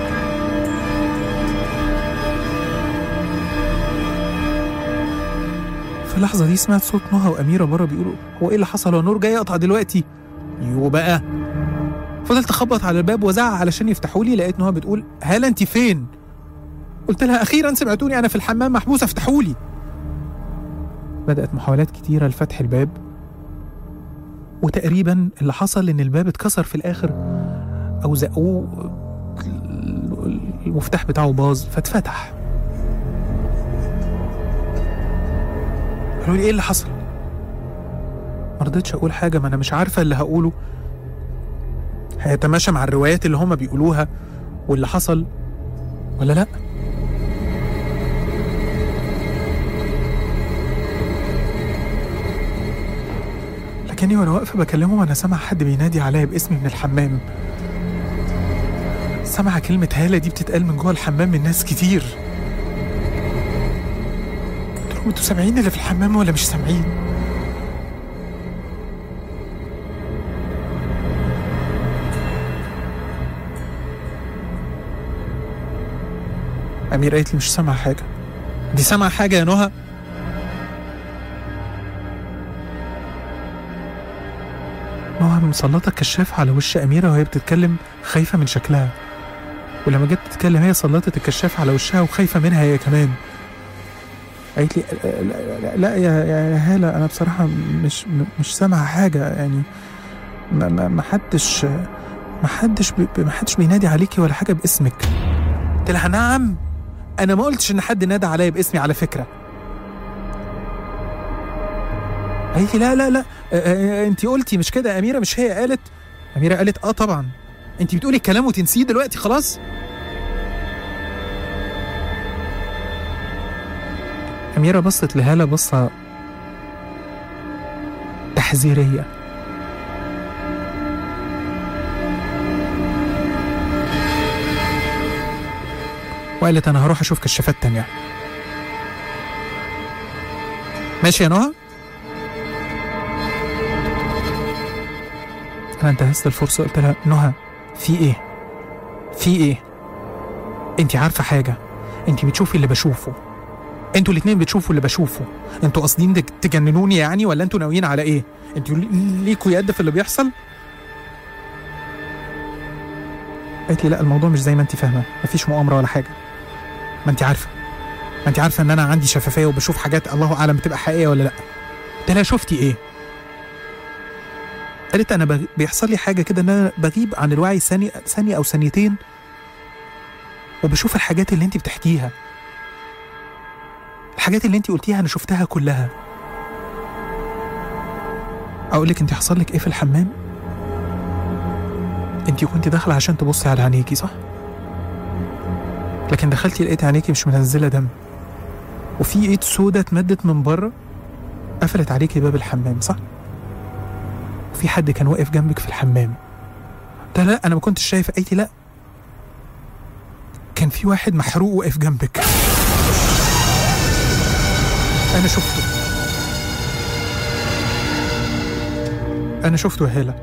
في اللحظة دي سمعت صوت نهى وأميرة بره بيقولوا هو إيه اللي حصل؟ هو النور جاي يقطع دلوقتي؟ يو بقى. فضلت أخبط على الباب وزعق علشان يفتحوا لي. لقيت نهى بتقول هالة أنت فين؟ قلت لها أخيرا سمعتوني، أنا في الحمام محبوسة، افتحوا لي. بدأت محاولات كتيرة لفتح الباب، وتقريبا اللي حصل إن الباب اتكسر في الآخر، أو زقوه، المفتاح بتاعه باظ فاتفتح. قالوا لي إيه اللي حصل؟ مرضتش أقول حاجة، ما أنا مش عارفة اللي هقوله هيتماشى مع الروايات اللي هما بيقولوها واللي حصل ولا لأ. لكني وانا واقفه بكلمهم انا سامع حد بينادي عليا باسمي من الحمام. سامعه كلمه هاله دي بتتقال من جوه الحمام من ناس كتير. قلت لهم انتوا سامعين اللي في الحمام ولا مش سامعين؟ أميرة قالت لي مش سامعة حاجة. دي سامعة حاجة يا نهى؟ نهى مسلطة الكشاف على وش أميرة وهي بتتكلم خايفة من شكلها، ولما جت تتكلم هي سلطت الكشاف على وشها وخايفة منها هي كمان. قالت لي لا, لا, لا يا يا هالة أنا بصراحة مش مش سامعة حاجة يعني، ما, ما, ما حدش ما حدش بي ما حدش بينادي عليكي ولا حاجة باسمك. قلت لها نعم أنا ما قلتش إن حد نادى عليا باسمي على فكرة. قالت لي لا لا لا أنت قلتي مش كده يا أميرة، مش هي قالت؟ أميرة قالت آه طبعا. أنت بتقولي الكلام وتنسيه دلوقتي خلاص؟ أميرة بصت لهالة بصة تحذيرية. وقالت أنا هروح أشوف كشافات تانية. ماشي يا نهى؟ أنا انتهزت الفرصة قلت لها نهى في إيه؟ في إيه؟ أنت عارفة حاجة، أنت بتشوفي اللي بشوفه، انتوا الاتنين بتشوفوا اللي بشوفه، انتوا قاصدين تجننوني يعني ولا انتوا ناويين على ايه؟ انتوا ليكوا يد في اللي بيحصل؟ قالت لي لا الموضوع مش زي ما انت فاهمه، مفيش مؤامره ولا حاجه. ما انت عارفه ما انت عارفه ان انا عندي شفافيه وبشوف حاجات الله اعلم بتبقى حقيقيه ولا لا. قلت لها شفتي ايه؟ قالت انا بغ... بيحصل لي حاجه كده ان انا بغيب عن الوعي ثانيه ثانيه او ثانيتين وبشوف الحاجات اللي انت بتحكيها، الحاجات اللي انتي قلتيها انا شفتها كلها. اقولك انتي حصل لك ايه في الحمام؟ انتي كنتي داخله عشان تبصي على عينيكي صح؟ لكن دخلتي لقيت عينيكي مش منزله دم، وفي ايد سودة اتمدت من بره قفلت عليكي باب الحمام صح؟ وفي حد كان واقف جنبك في الحمام. قلت لا انا ما كنتش شايفه. قالت لا كان في واحد محروق واقف جنبك، أنا شفته أنا شفته يا هالة.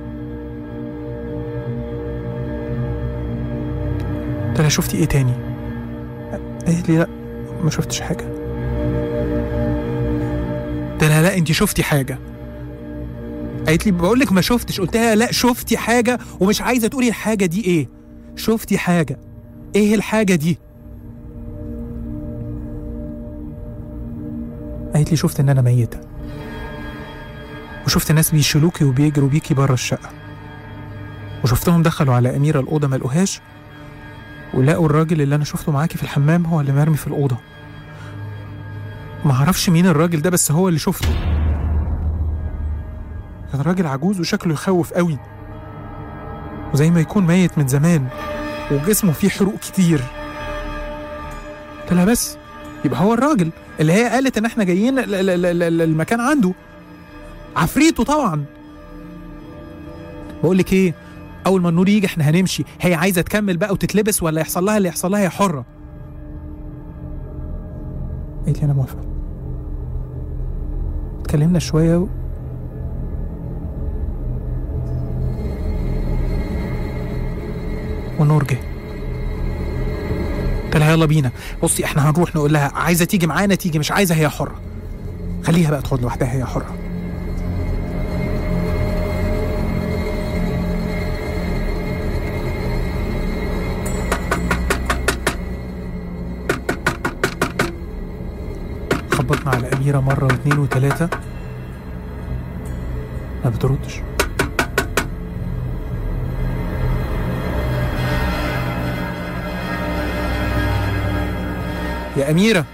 قلت لها شفتي إيه تاني؟ قالت لي لا ما شفتش حاجة. قلت لها لا أنت شفتي حاجة. قالت لي بقول لك ما شفتش. قلت لها لا شفتي حاجة ومش عايزة تقولي الحاجة دي إيه. شفتي حاجة، إيه الحاجة دي؟ قالت لي شفت ان انا ميتة، وشفت ناس بيشيلوكي وبيجروا بيكي بره الشقة، وشفتهم دخلوا على أميرة الأوضة ما لقوهاش ولقوا الراجل اللي انا شفته معاكي في الحمام هو اللي مرمي في الأوضة. ما اعرفش مين الراجل ده بس هو اللي شفته. كان راجل عجوز وشكله يخوف قوي وزي ما يكون ميت من زمان وجسمه فيه حروق كتير. قلت لها بس يبقى هو الراجل اللي هي قالت ان احنا جايين المكان عنده عفريته طبعا. بقول لك ايه، اول ما النور يجي احنا هنمشي، هي عايزه تكمل بقى وتتلبس ولا يحصل لها اللي يحصل لها هي حره. قالت لي انا موافقه. اتكلمنا شويه و... والنور جه. قلت لها يلا بينا، بصي احنا هنروح نقول لها عايزه تيجي معانا تيجي، مش عايزه هي حره، خليها بقى تقعد لوحدها هي حره. خبطنا على أميرة مرة واثنين وثلاثة ما بتردش. يا أميرة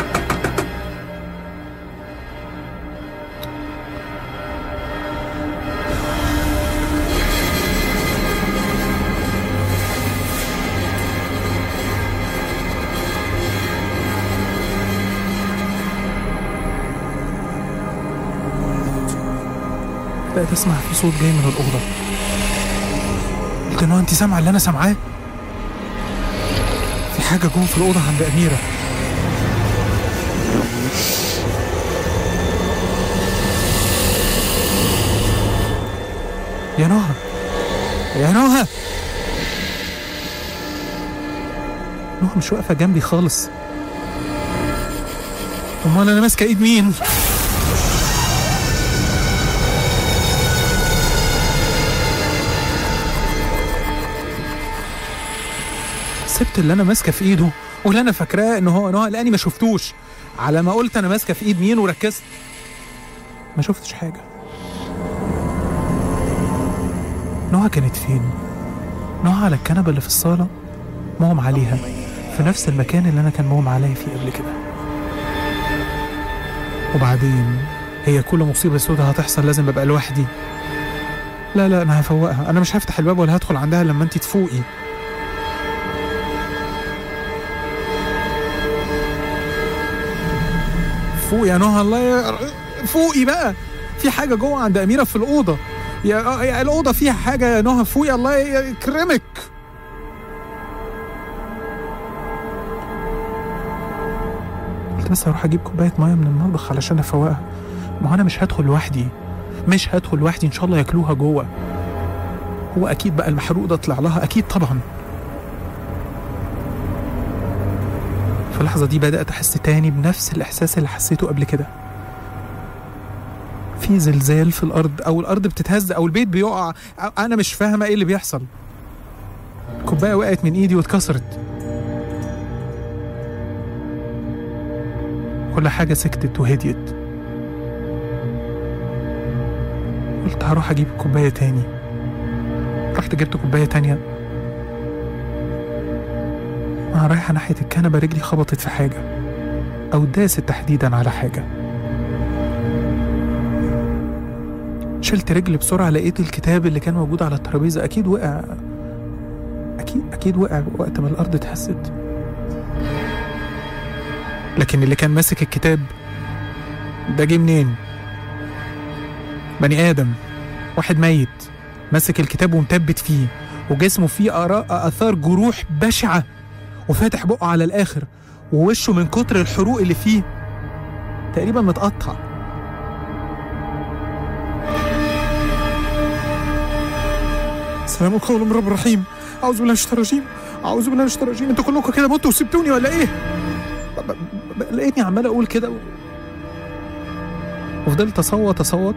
بدأت أسمع في صوت جاي من الأوضة. قلت له أنت سامعة اللي أنا سامعاه؟ في حاجة جوه في الأوضة عند أميرة. يا نهى يا نهى نهى مش واقفة جنبي خالص. امال انا ماسكة ايد مين؟ سبت اللي انا ماسكة في ايده واللي انا فاكراه ان هو نهى، لاني ما شفتوش. على ما قلت انا ماسكة في ايد مين وركزت ما شفتش حاجة. نهى كانت فين؟ نهى على الكنبة اللي في الصالة مغمى عليها، في نفس المكان اللي أنا كان مغمى عليا فيه قبل كده. وبعدين هي كل مصيبة سودة هتحصل لازم أبقى لوحدي. لا لا أنا هفوقها، أنا مش هفتح الباب ولا هدخل عندها لما أنتي تفوقي. فوقي يا نهى، الله يا فوقي بقى، في حاجة جوه عند أميرة في الأوضة. يا, يا الأوضة فيها حاجة يا نهى، فوقي الله يكرمك. قلت بس هروح أجيب كوباية مية من المطبخ علشان أفوقها. ما أنا مش هدخل لوحدي، مش هدخل لوحدي، إن شاء الله ياكلوها جوه. هو أكيد بقى المحروق ده طلع لها، أكيد طبعا. في اللحظة دي بدأت أحس تاني بنفس الإحساس اللي حسيته قبل كده. في زلزال في الأرض، أو الأرض بتتهز، أو البيت بيقع، أو أنا مش فاهمة إيه اللي بيحصل. كوباية وقعت من إيدي واتكسرت. كل حاجة سكتت وهديت. قلت هروح أجيب كوباية تاني. رحت جبت كوباية تانية. أنا رايحة ناحية الكنبة، رجلي خبطت في حاجة، أو داست تحديدا على حاجة. شلت رجلي بسرعة، لقيت الكتاب اللي كان موجود على الترابيزة. أكيد وقع، أكيد أكيد وقع وقت ما الأرض اتهزت. لكن اللي كان ماسك الكتاب ده جه منين؟ بني آدم، واحد ميت ماسك الكتاب ومثبت فيه، وجسمه فيه آثار جروح بشعة، وفاتح بقه على الآخر، ووشه من كتر الحروق اللي فيه تقريبا متقطع. السلام قول من رب رحيم، أعوذ بالله من الشيطان الرجيم، أعوذ بالله من الشيطان الرجيم. أنتوا كلكم كده متوا وسبتوني ولا إيه؟ لقيتني عمال أقول كده، وفضلت أصوت أصوت.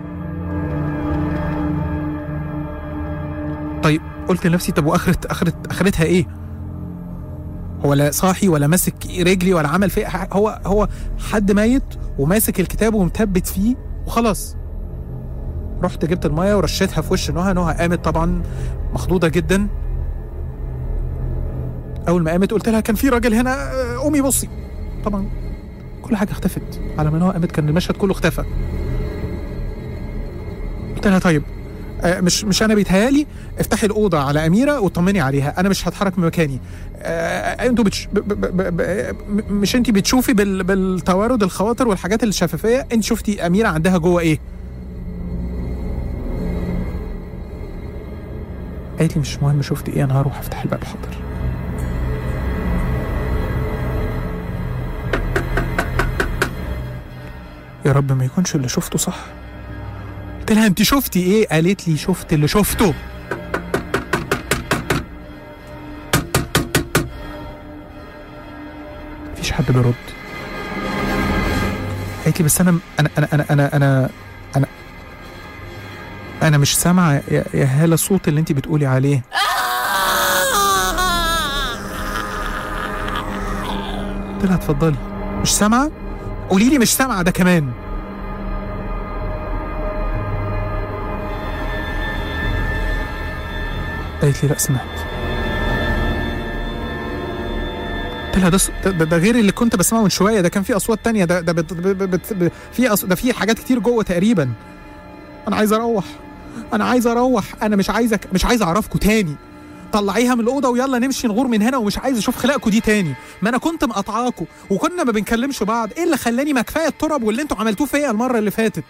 طيب قلت لنفسي طب وآخرة آخرة آخرتها إيه؟ هو لا صاحي ولا ماسك رجلي ولا عمل فيه، هو هو حد ميت وماسك الكتاب ومثبت فيه وخلاص. رحت جبت المية ورشيتها في وش نهى. نهى قامت طبعا مخضوضة جدا. أول ما قامت قلت لها كان في راجل هنا، قومي بصي. طبعا كل حاجة اختفت. على ما نهى قامت كان المشهد كله اختفى. قلت لها طيب آه مش مش أنا بيتهيالي، افتحي الأوضة على أميرة وطمني عليها، أنا مش هتحرك من مكاني. آه أنتوا بتش... ب... ب... ب... ب... مش أنتي بتشوفي بال... بالتوارد الخواطر والحاجات الشفافية، أنت شفتي أميرة عندها جوه إيه؟ قالت لي مش مهم شفت ايه، انا هروح افتح الباب. حاضر. يا رب ما يكونش اللي شفته صح. قلت لها انت شفتي ايه؟ قالت لي شفت اللي شفته. مفيش حد بيرد. قالت لي بس انا انا انا انا انا انا, أنا أنا مش سامعة يا هالة الصوت اللي أنت بتقولي عليه. قلت لها اتفضلي. مش سامعة؟ قولي لي مش سامعة ده كمان. قالت لي لا سمعت. قلت لها ده, ده, ده غير اللي كنت بسمعه من شوية، ده كان في أصوات تانية، ده ده بت بت بت في أص... ده في حاجات كتير جوه تقريبا. أنا عايز أروح، أنا عايز أروح، أنا مش عايزك، مش عايز أعرفكوا تاني. طلعيها من الأوضة ويلا نمشي نغور من هنا، ومش عايز أشوف خلقكوا دي تاني. ما أنا كنت مقطعاكوا وكنا ما بنكلمش بعض. إيه اللي خلاني؟ ما كفاية التراب واللي أنتوا عملتوه فيا المرة اللي فاتت.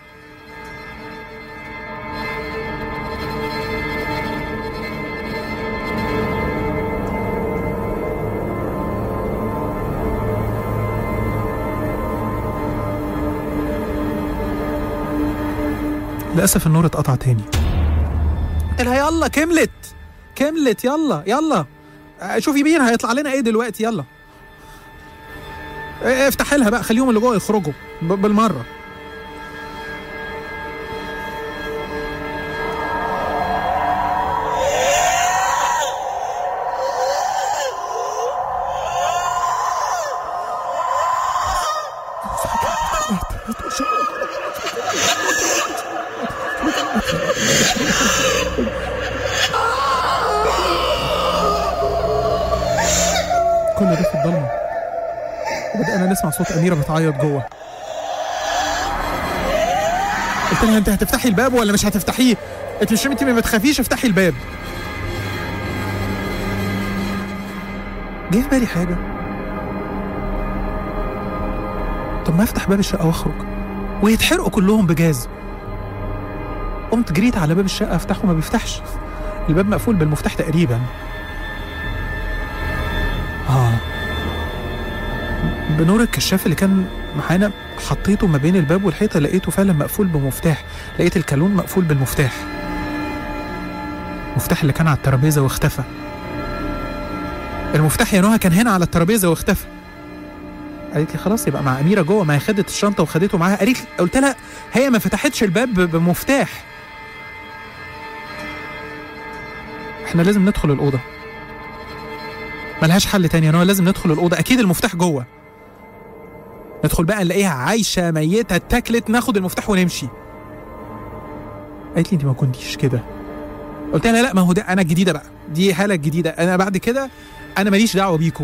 للأسف النور اتقطع تاني. قلت لها يلا كملت كملت يلا يلا شوفي مين هيطلع لنا ايه دلوقتي، يلا افتح لها بقى، خليهم اللي جوه يخرجوا بالمره. كل ده في الضلمه، وبدأنا نسمع صوت أميرة بتعيط جوه. قلت لها انت هتفتحي الباب ولا مش هتفتحيه؟ قلت مش انت ما تخافيش، افتحي الباب. جه في بالي حاجه، طب ما افتح باب الشقه واخرج ويتحرقوا كلهم بجاز. قمت جريت على باب الشقه افتحه، ما بيفتحش، الباب مقفول بالمفتاح تقريبا. اه بنور الكشاف اللي كان معانا حطيته ما بين الباب والحيطه، لقيته فعلا مقفول بمفتاح. لقيت الكالون مقفول بالمفتاح، المفتاح اللي كان على الترابيزه واختفى. المفتاح يا نهى كان هنا على الترابيزه واختفى. قالت لي خلاص يبقى مع اميره جوه، ما هي خدت الشنطه وخدته معاها. قالت لي، قلت لها هي ما فتحتش الباب بمفتاح، احنا لازم ندخل الاوضه، ملهاش حل تاني يا نهى، لازم ندخل الاوضه، اكيد المفتاح جوه. ندخل بقى نلاقيها عايشه ميته اتاكلت، ناخد المفتاح ونمشي. قالت لي انت ما كنتيش كده. قلت لها لا، ما هو ده انا الجديده بقى، دي حاله جديده، انا بعد كده انا ماليش دعوه بيكو.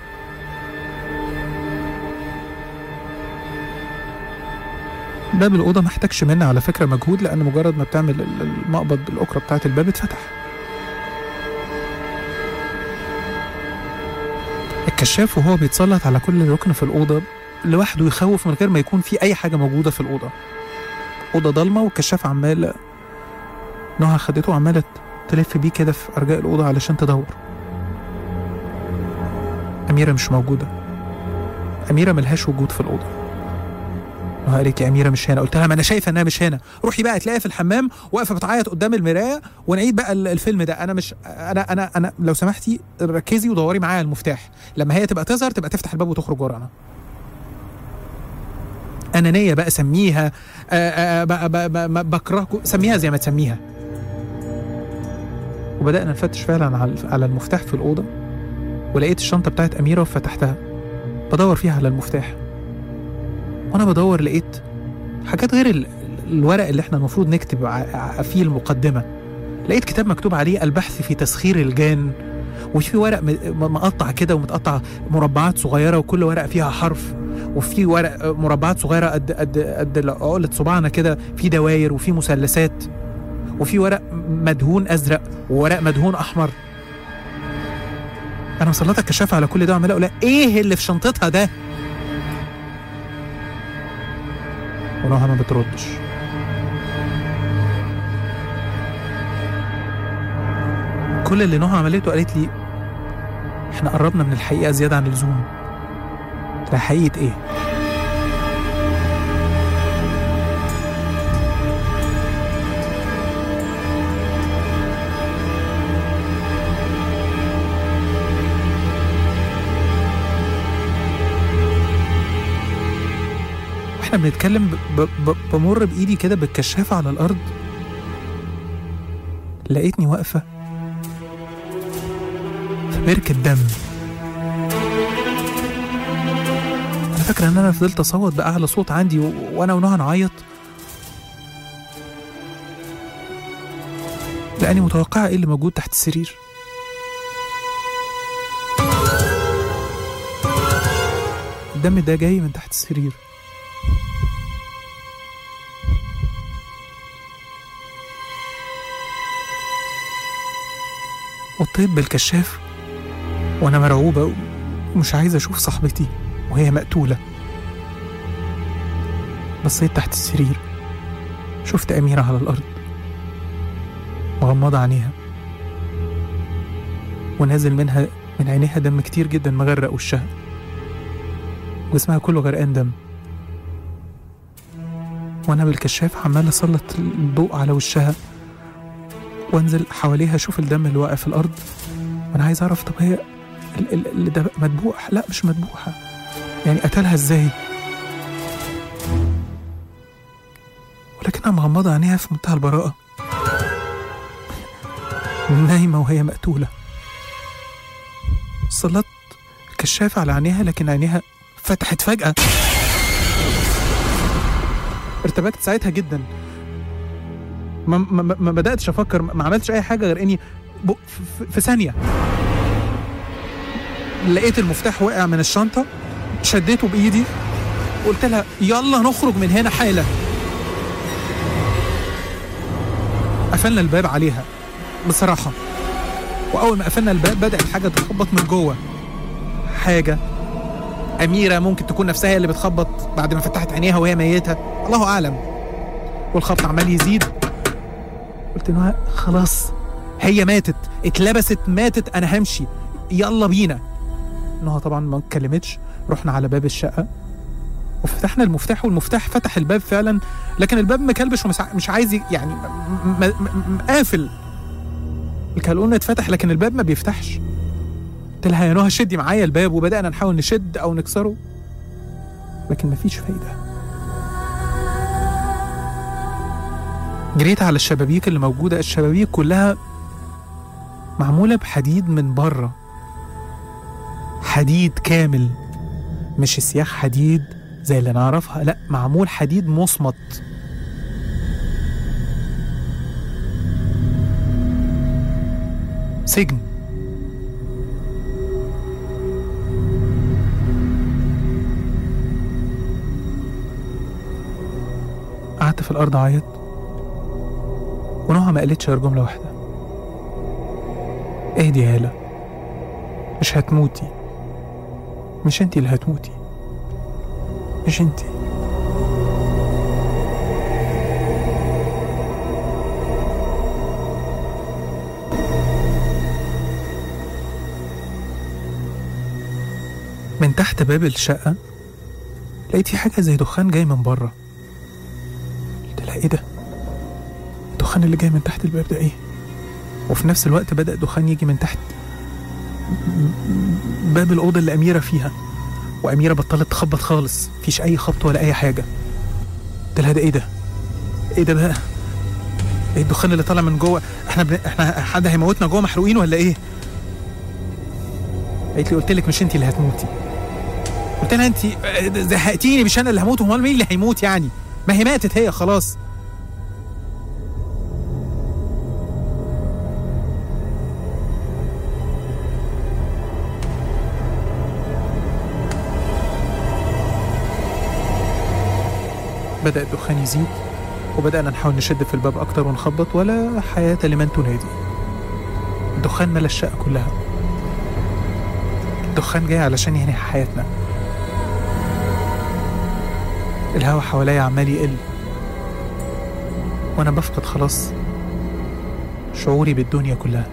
باب الاوضه ما احتاجش مني على فكره مجهود، لان مجرد ما بتعمل المقبض بالاكره بتاعه الباب اتفتح. الكشاف وهو بيتسلط على كل ركن في الاوضه لوحده يخوف من غير ما يكون في اي حاجه موجوده في الاوضه. اوضه ضلمه والكشاف عمال، نهى خدته وعماله تلف بيه كده في ارجاء الاوضه علشان تدور. اميره مش موجوده، اميره ملهاش وجود في الاوضه. نهى قالت لي اميره مش هنا. قلت لها ما انا شايفه انها مش هنا، روحي بقى تلاقيها في الحمام واقفه بتعيط قدام المرايه، ونعيد بقى الفيلم ده. انا مش انا انا انا لو سمحتي ركزي ودوري معايا المفتاح، لما هي تبقى تظهر تبقى تفتح الباب وتخرج ورانا. انانيه بقى سميها، بكرهكم سميها زي ما تسميها. وبدانا نفتش فعلا على المفتاح في الاوضه، ولقيت الشنطه بتاعت اميره وفتحتها بدور فيها على المفتاح. وانا بدور لقيت حاجات غير الورق اللي احنا المفروض نكتب فيه المقدمه. لقيت كتاب مكتوب عليه البحث في تسخير الجان، وفي ورق مقطع كده ومتقطع مربعات صغيره وكل ورقه فيها حرف، وفي ورق مربعات صغيره قد قد قد عقله صباعنا كده، في دواير وفي مثلثات، وفي ورق مدهون ازرق وورق مدهون احمر. انا مسلطه الكشاف على كل ده وعمال اقول ايه اللي في شنطتها ده؟ ونهى ما بتردش. كل اللي نهى عملته قالت لي احنا قربنا من الحقيقه زياده عن اللزوم. ده حقيقه ايه؟ احنا بنتكلم ب... ب... بمر بايدي كده بالكشافه على الارض، لقيتني واقفه في بركه دم. انا فاكره ان انا فضلت اصوت باعلى صوت عندي و... وانا ونهى نعيط، لاني متوقعه ايه اللي موجود تحت السرير. الدم ده جاي من تحت السرير. وطيت بالكشاف وانا مرعوبه ومش عايزه اشوف صاحبتي وهي مقتوله. بصيت تحت السرير، شفت اميره على الارض مغمضه عينيها، ونازل منها من عينيها دم كتير جدا مغرق وشها، جسمها كله غرقان دم. وانا بالكشاف عمال اسلط الضوء على وشها وانزل حواليها اشوف الدم اللي واقع في الارض، وانا عايز اعرف طب هي اللي ده مدبوح؟ لا مش مدبوحه، يعني قتلها ازاي؟ ولكنها مغمضه عينيها في منتهى البراءه، نايمه وهي مقتوله. سلطت الكشاف على عينيها لكن عينيها فتحت فجأة. ارتبكت ساعتها جدا، ما, ما, ما بدأتش أفكر، ما عملتش أي حاجة غير إني في, في ثانية لقيت المفتاح وقع من الشنطة، شديته بإيدي وقلت لها يلا نخرج من هنا حالا. قفلنا الباب عليها بصراحة، وأول ما قفلنا الباب بدأت حاجة تخبط من جوه، حاجة أميرة ممكن تكون نفسها هي اللي بتخبط بعد ما فتحت عينيها وهي ميتة، الله أعلم. والخبط عمال يزيد. قلت لها خلاص هي ماتت، اتلبست ماتت، أنا همشي يلا بينا. إنها طبعا ما اتكلمتش. رحنا على باب الشقة وفتحنا المفتاح، والمفتاح فتح الباب فعلا، لكن الباب مكلبش ومش عايز يعني قافل. الكالون اتفتح لكن الباب ما بيفتحش. قلت لها يا نهى شدي معايا الباب، وبدأنا نحاول نشد أو نكسره لكن مفيش فايدة. جريت على الشبابيك اللي موجودة، الشبابيك كلها معمولة بحديد من بره، حديد كامل، مش سياخ حديد زي اللي نعرفها، لا معمول حديد مصمت. سجن. قعدت في الأرض عيط، ونهى ما قالتش غير جملة واحدة: اهدي يا هالة، مش هتموتي، مش انتي اللي هتموتي، مش انتي. من تحت باب الشقة لقيت في حاجة زي دخان جاي من بره. قلت لها ايه ده؟ الدخان اللي جاي من تحت الباب ده ايه؟ وفي نفس الوقت بدأ دخان يجي من تحت باب الأوضة اللي أميرة فيها، وأميرة بطلت تخبط خالص، مفيش أي خبط ولا أي حاجة. قلت لها ده ايه ده؟ ايه ده بقى؟ ايه الدخان اللي طالع من جوه؟ احنا بن... احنا حد هيموتنا جوه محروقين ولا ايه؟ قالت لي قلت لك مش انتي اللي هتموتي. قلت لها انتي زهقتيني، مش انا اللي هموت، امال مين اللي هيموت يعني؟ ما هي ماتت هي خلاص. بدأ الدخان يزيد، وبدأنا نحاول نشد في الباب أكتر ونخبط، ولا حياة لمن تنادي. الدخان ملا الشقة كلها، الدخان جاي علشان ينهي حياتنا. الهوا حواليا عمال يقل، وأنا بفقد خلاص شعوري بالدنيا كلها.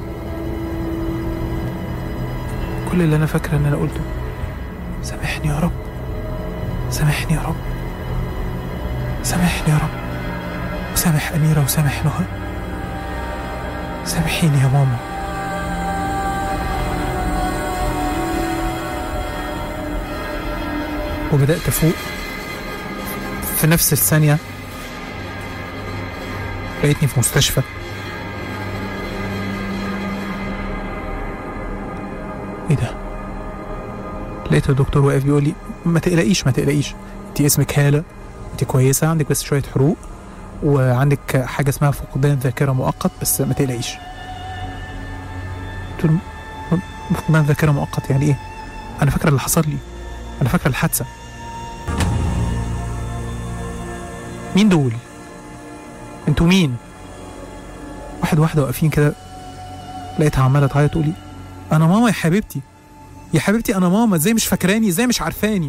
كل اللي أنا فاكرة إن أنا قلته: سامحني يا رب، سامحني يا رب، سامحني يا رب، وسامح أميرة وسامح نهى، سامحيني يا ماما. وبدأت أفوق في نفس الثانية، لقيتني في مستشفى. ايه ده؟ لقيت الدكتور واقف بيقول لي ما تقلقيش ما تقلقيش، انت اسمك هالة، انت كويسة، عندك بس شوية حروق وعندك حاجة اسمها فقدان ذاكرة مؤقت، بس ما تقلقيش. قلت له فقدان ذاكرة مؤقت يعني ايه؟ انا فاكرة اللي حصل لي، انا فاكرة الحادثة. مين دول؟ انتوا مين؟ واحد واحدة واقفين كده، لقيتها عمالة تعيط تقولي انا ماما يا حبيبتي، يا حبيبتي انا ماما، ازاي مش فاكراني، ازاي مش عارفاني؟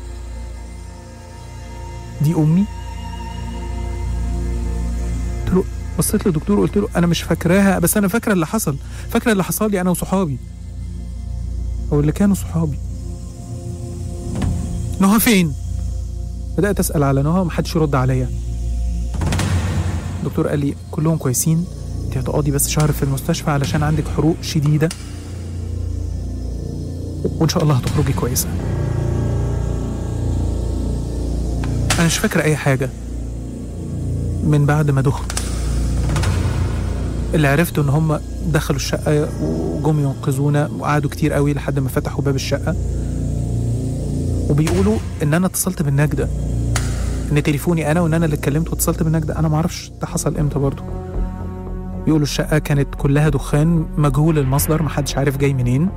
دي امي؟ قلت له، بصيت للدكتور وقلت له انا مش فاكراها، بس انا فاكره اللي حصل، فاكره اللي حصل لي انا وصحابي، او اللي كانوا صحابي. نهى فين؟ بدات اسال على نهى ومحدش يرد عليا. الدكتور قال لي كلهم كويسين، انت هتقعدي بس شهر في المستشفى علشان عندك حروق شديده وإن شاء الله هتخرجي كويسة. أنا مش فاكرة أي حاجة من بعد ما دخت. اللي عرفته إن هم دخلوا الشقة وجم ينقذونا وقعدوا كتير قوي لحد ما فتحوا باب الشقة، وبيقولوا إن أنا اتصلت بالنجدة، إن تليفوني أنا وإن أنا اللي اتكلمت واتصلت بالنجدة. أنا معرفش ده حصل إمتى برضو. بيقولوا الشقة كانت كلها دخان مجهول المصدر، محدش عارف جاي منين،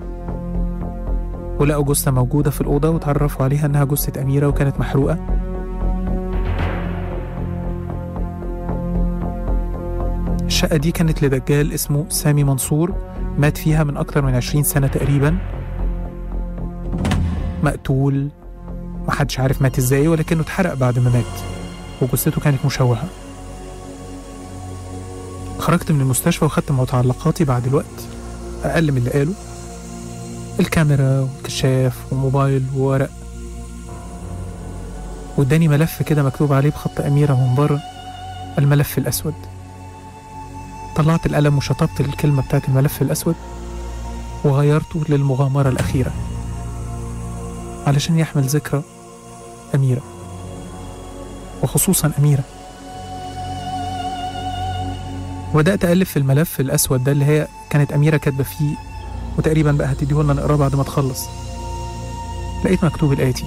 ولقوا جثة موجودة في الأوضة وتعرفوا عليها إنها جثة أميرة وكانت محروقة. الشقة دي كانت لدجال اسمه سامي منصور، مات فيها من أكتر من عشرين سنة تقريبا، مقتول، محدش عارف مات إزاي، ولكنه اتحرق بعد ما مات وجثته كانت مشوهة. خرجت من المستشفى وخدت متعلقاتي بعد الوقت أقل من اللي قاله، الكاميرا والكشاف وموبايل وورق، واداني ملف كده مكتوب عليه بخط أميرة من بره، الملف الأسود. طلعت القلم وشطبت الكلمة بتاعت الملف الأسود وغيرته للمغامرة الأخيرة علشان يحمل ذكرى أميرة، وخصوصا أميرة. وبدأت ألف في الملف الأسود ده اللي هي كانت أميرة كاتبة فيه، وتقريبا بقى هتديه لنا نقراه بعد ما تخلص. لقيت مكتوب الآتي: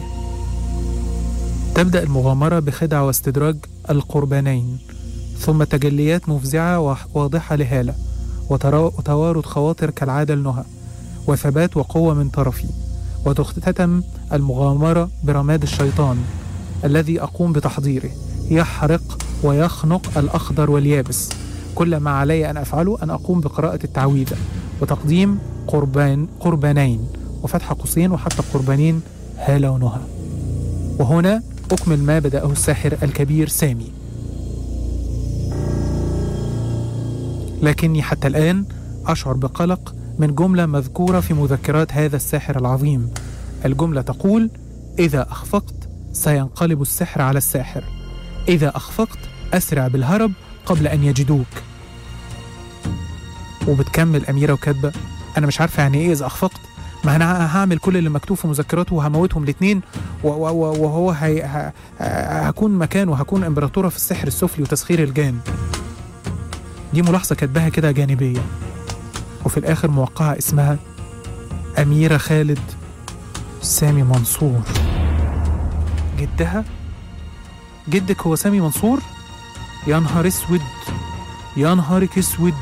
تبدأ المغامرة بخدعة واستدراج القربانين، ثم تجليات مفزعة واضحة لهالة، وتوارد خواطر كالعادة لنهى، وثبات وقوة من طرفي، وتختتم المغامرة برماد الشيطان الذي أقوم بتحضيره، يحرق ويخنق الأخضر واليابس. كل ما علي أن أفعله أن أقوم بقراءة التعويذة وتقديم قربان قربانين وفتح قوسين وحتى قربانين هالة ونهى. وهنا أكمل ما بدأه الساحر الكبير سامي. لكني حتى الآن أشعر بقلق من جملة مذكورة في مذكرات هذا الساحر العظيم. الجملة تقول: إذا أخفقت سينقلب السحر على الساحر، إذا أخفقت أسرع بالهرب قبل أن يجدوك. وبتكمل أميرة وكاتبة: أنا مش عارفة يعني إيه إذا أخفقت، ما أنا هعمل كل اللي مكتوب في مذكراته وهموتهم الاتنين، وهو هي هكون مكانه، هكون إمبراطورة في السحر السفلي وتسخير الجان. دي ملاحظة كاتباها كده جانبية، وفي الآخر موقعة اسمها أميرة خالد سامي منصور. جدها؟ جدك هو سامي منصور؟ يا نهار اسود، يا نهارك اسود.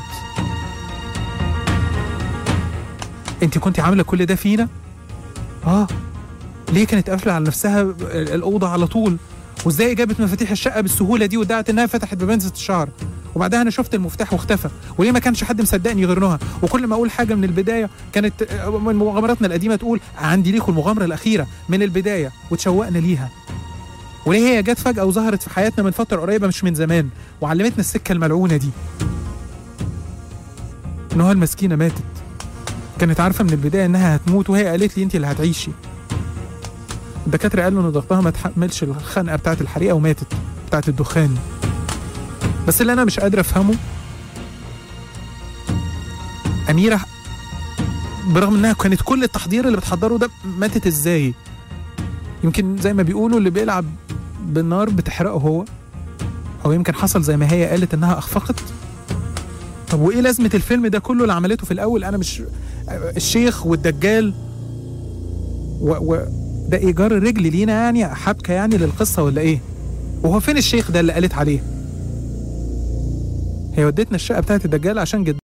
انت كنت عاملة كل ده فينا؟ اه ليه كانت قافلة على نفسها الأوضة على طول؟ وازاي جابت مفاتيح الشقة بالسهولة دي وادعت انها فتحت ببنزة الشعر؟ وبعدها انا شفت المفتاح واختفى، وليه ما كانش حد مصدقني غير نهى؟ وكل ما اقول حاجه من البدايه كانت من مغامراتنا القديمه تقول عندي ليكم المغامره الاخيره من البدايه، وتشوقنا ليها. وليه هي جت فجاه وظهرت في حياتنا من فتره قريبه مش من زمان، وعلمتنا السكه الملعونه دي؟ نهى المسكينه ماتت، كانت عارفه من البدايه انها هتموت، وهي قالت لي انت اللي هتعيشي. الدكاتره قالوا ان ضغطها ما تحملش الخنقه بتاعه الحريقه وماتت بتاعه الدخان. بس اللي أنا مش قادر أفهمه، أميرة برغم إنها كانت كل التحضير اللي بتحضره ده ماتت إزاي؟ يمكن زي ما بيقولوا اللي بيلعب بالنار بتحرقه هو، أو يمكن حصل زي ما هي قالت إنها أخفقت. طب وإيه لازمة الفيلم ده كله اللي عملته في الأول؟ أنا مش الشيخ والدجال و... و... ده إيجار الرجل لينا يعني، حبكة يعني للقصة ولا إيه؟ وهو فين الشيخ ده اللي قالت عليه؟ هي ودتنا الشقة بتاعت الدجال عشان جد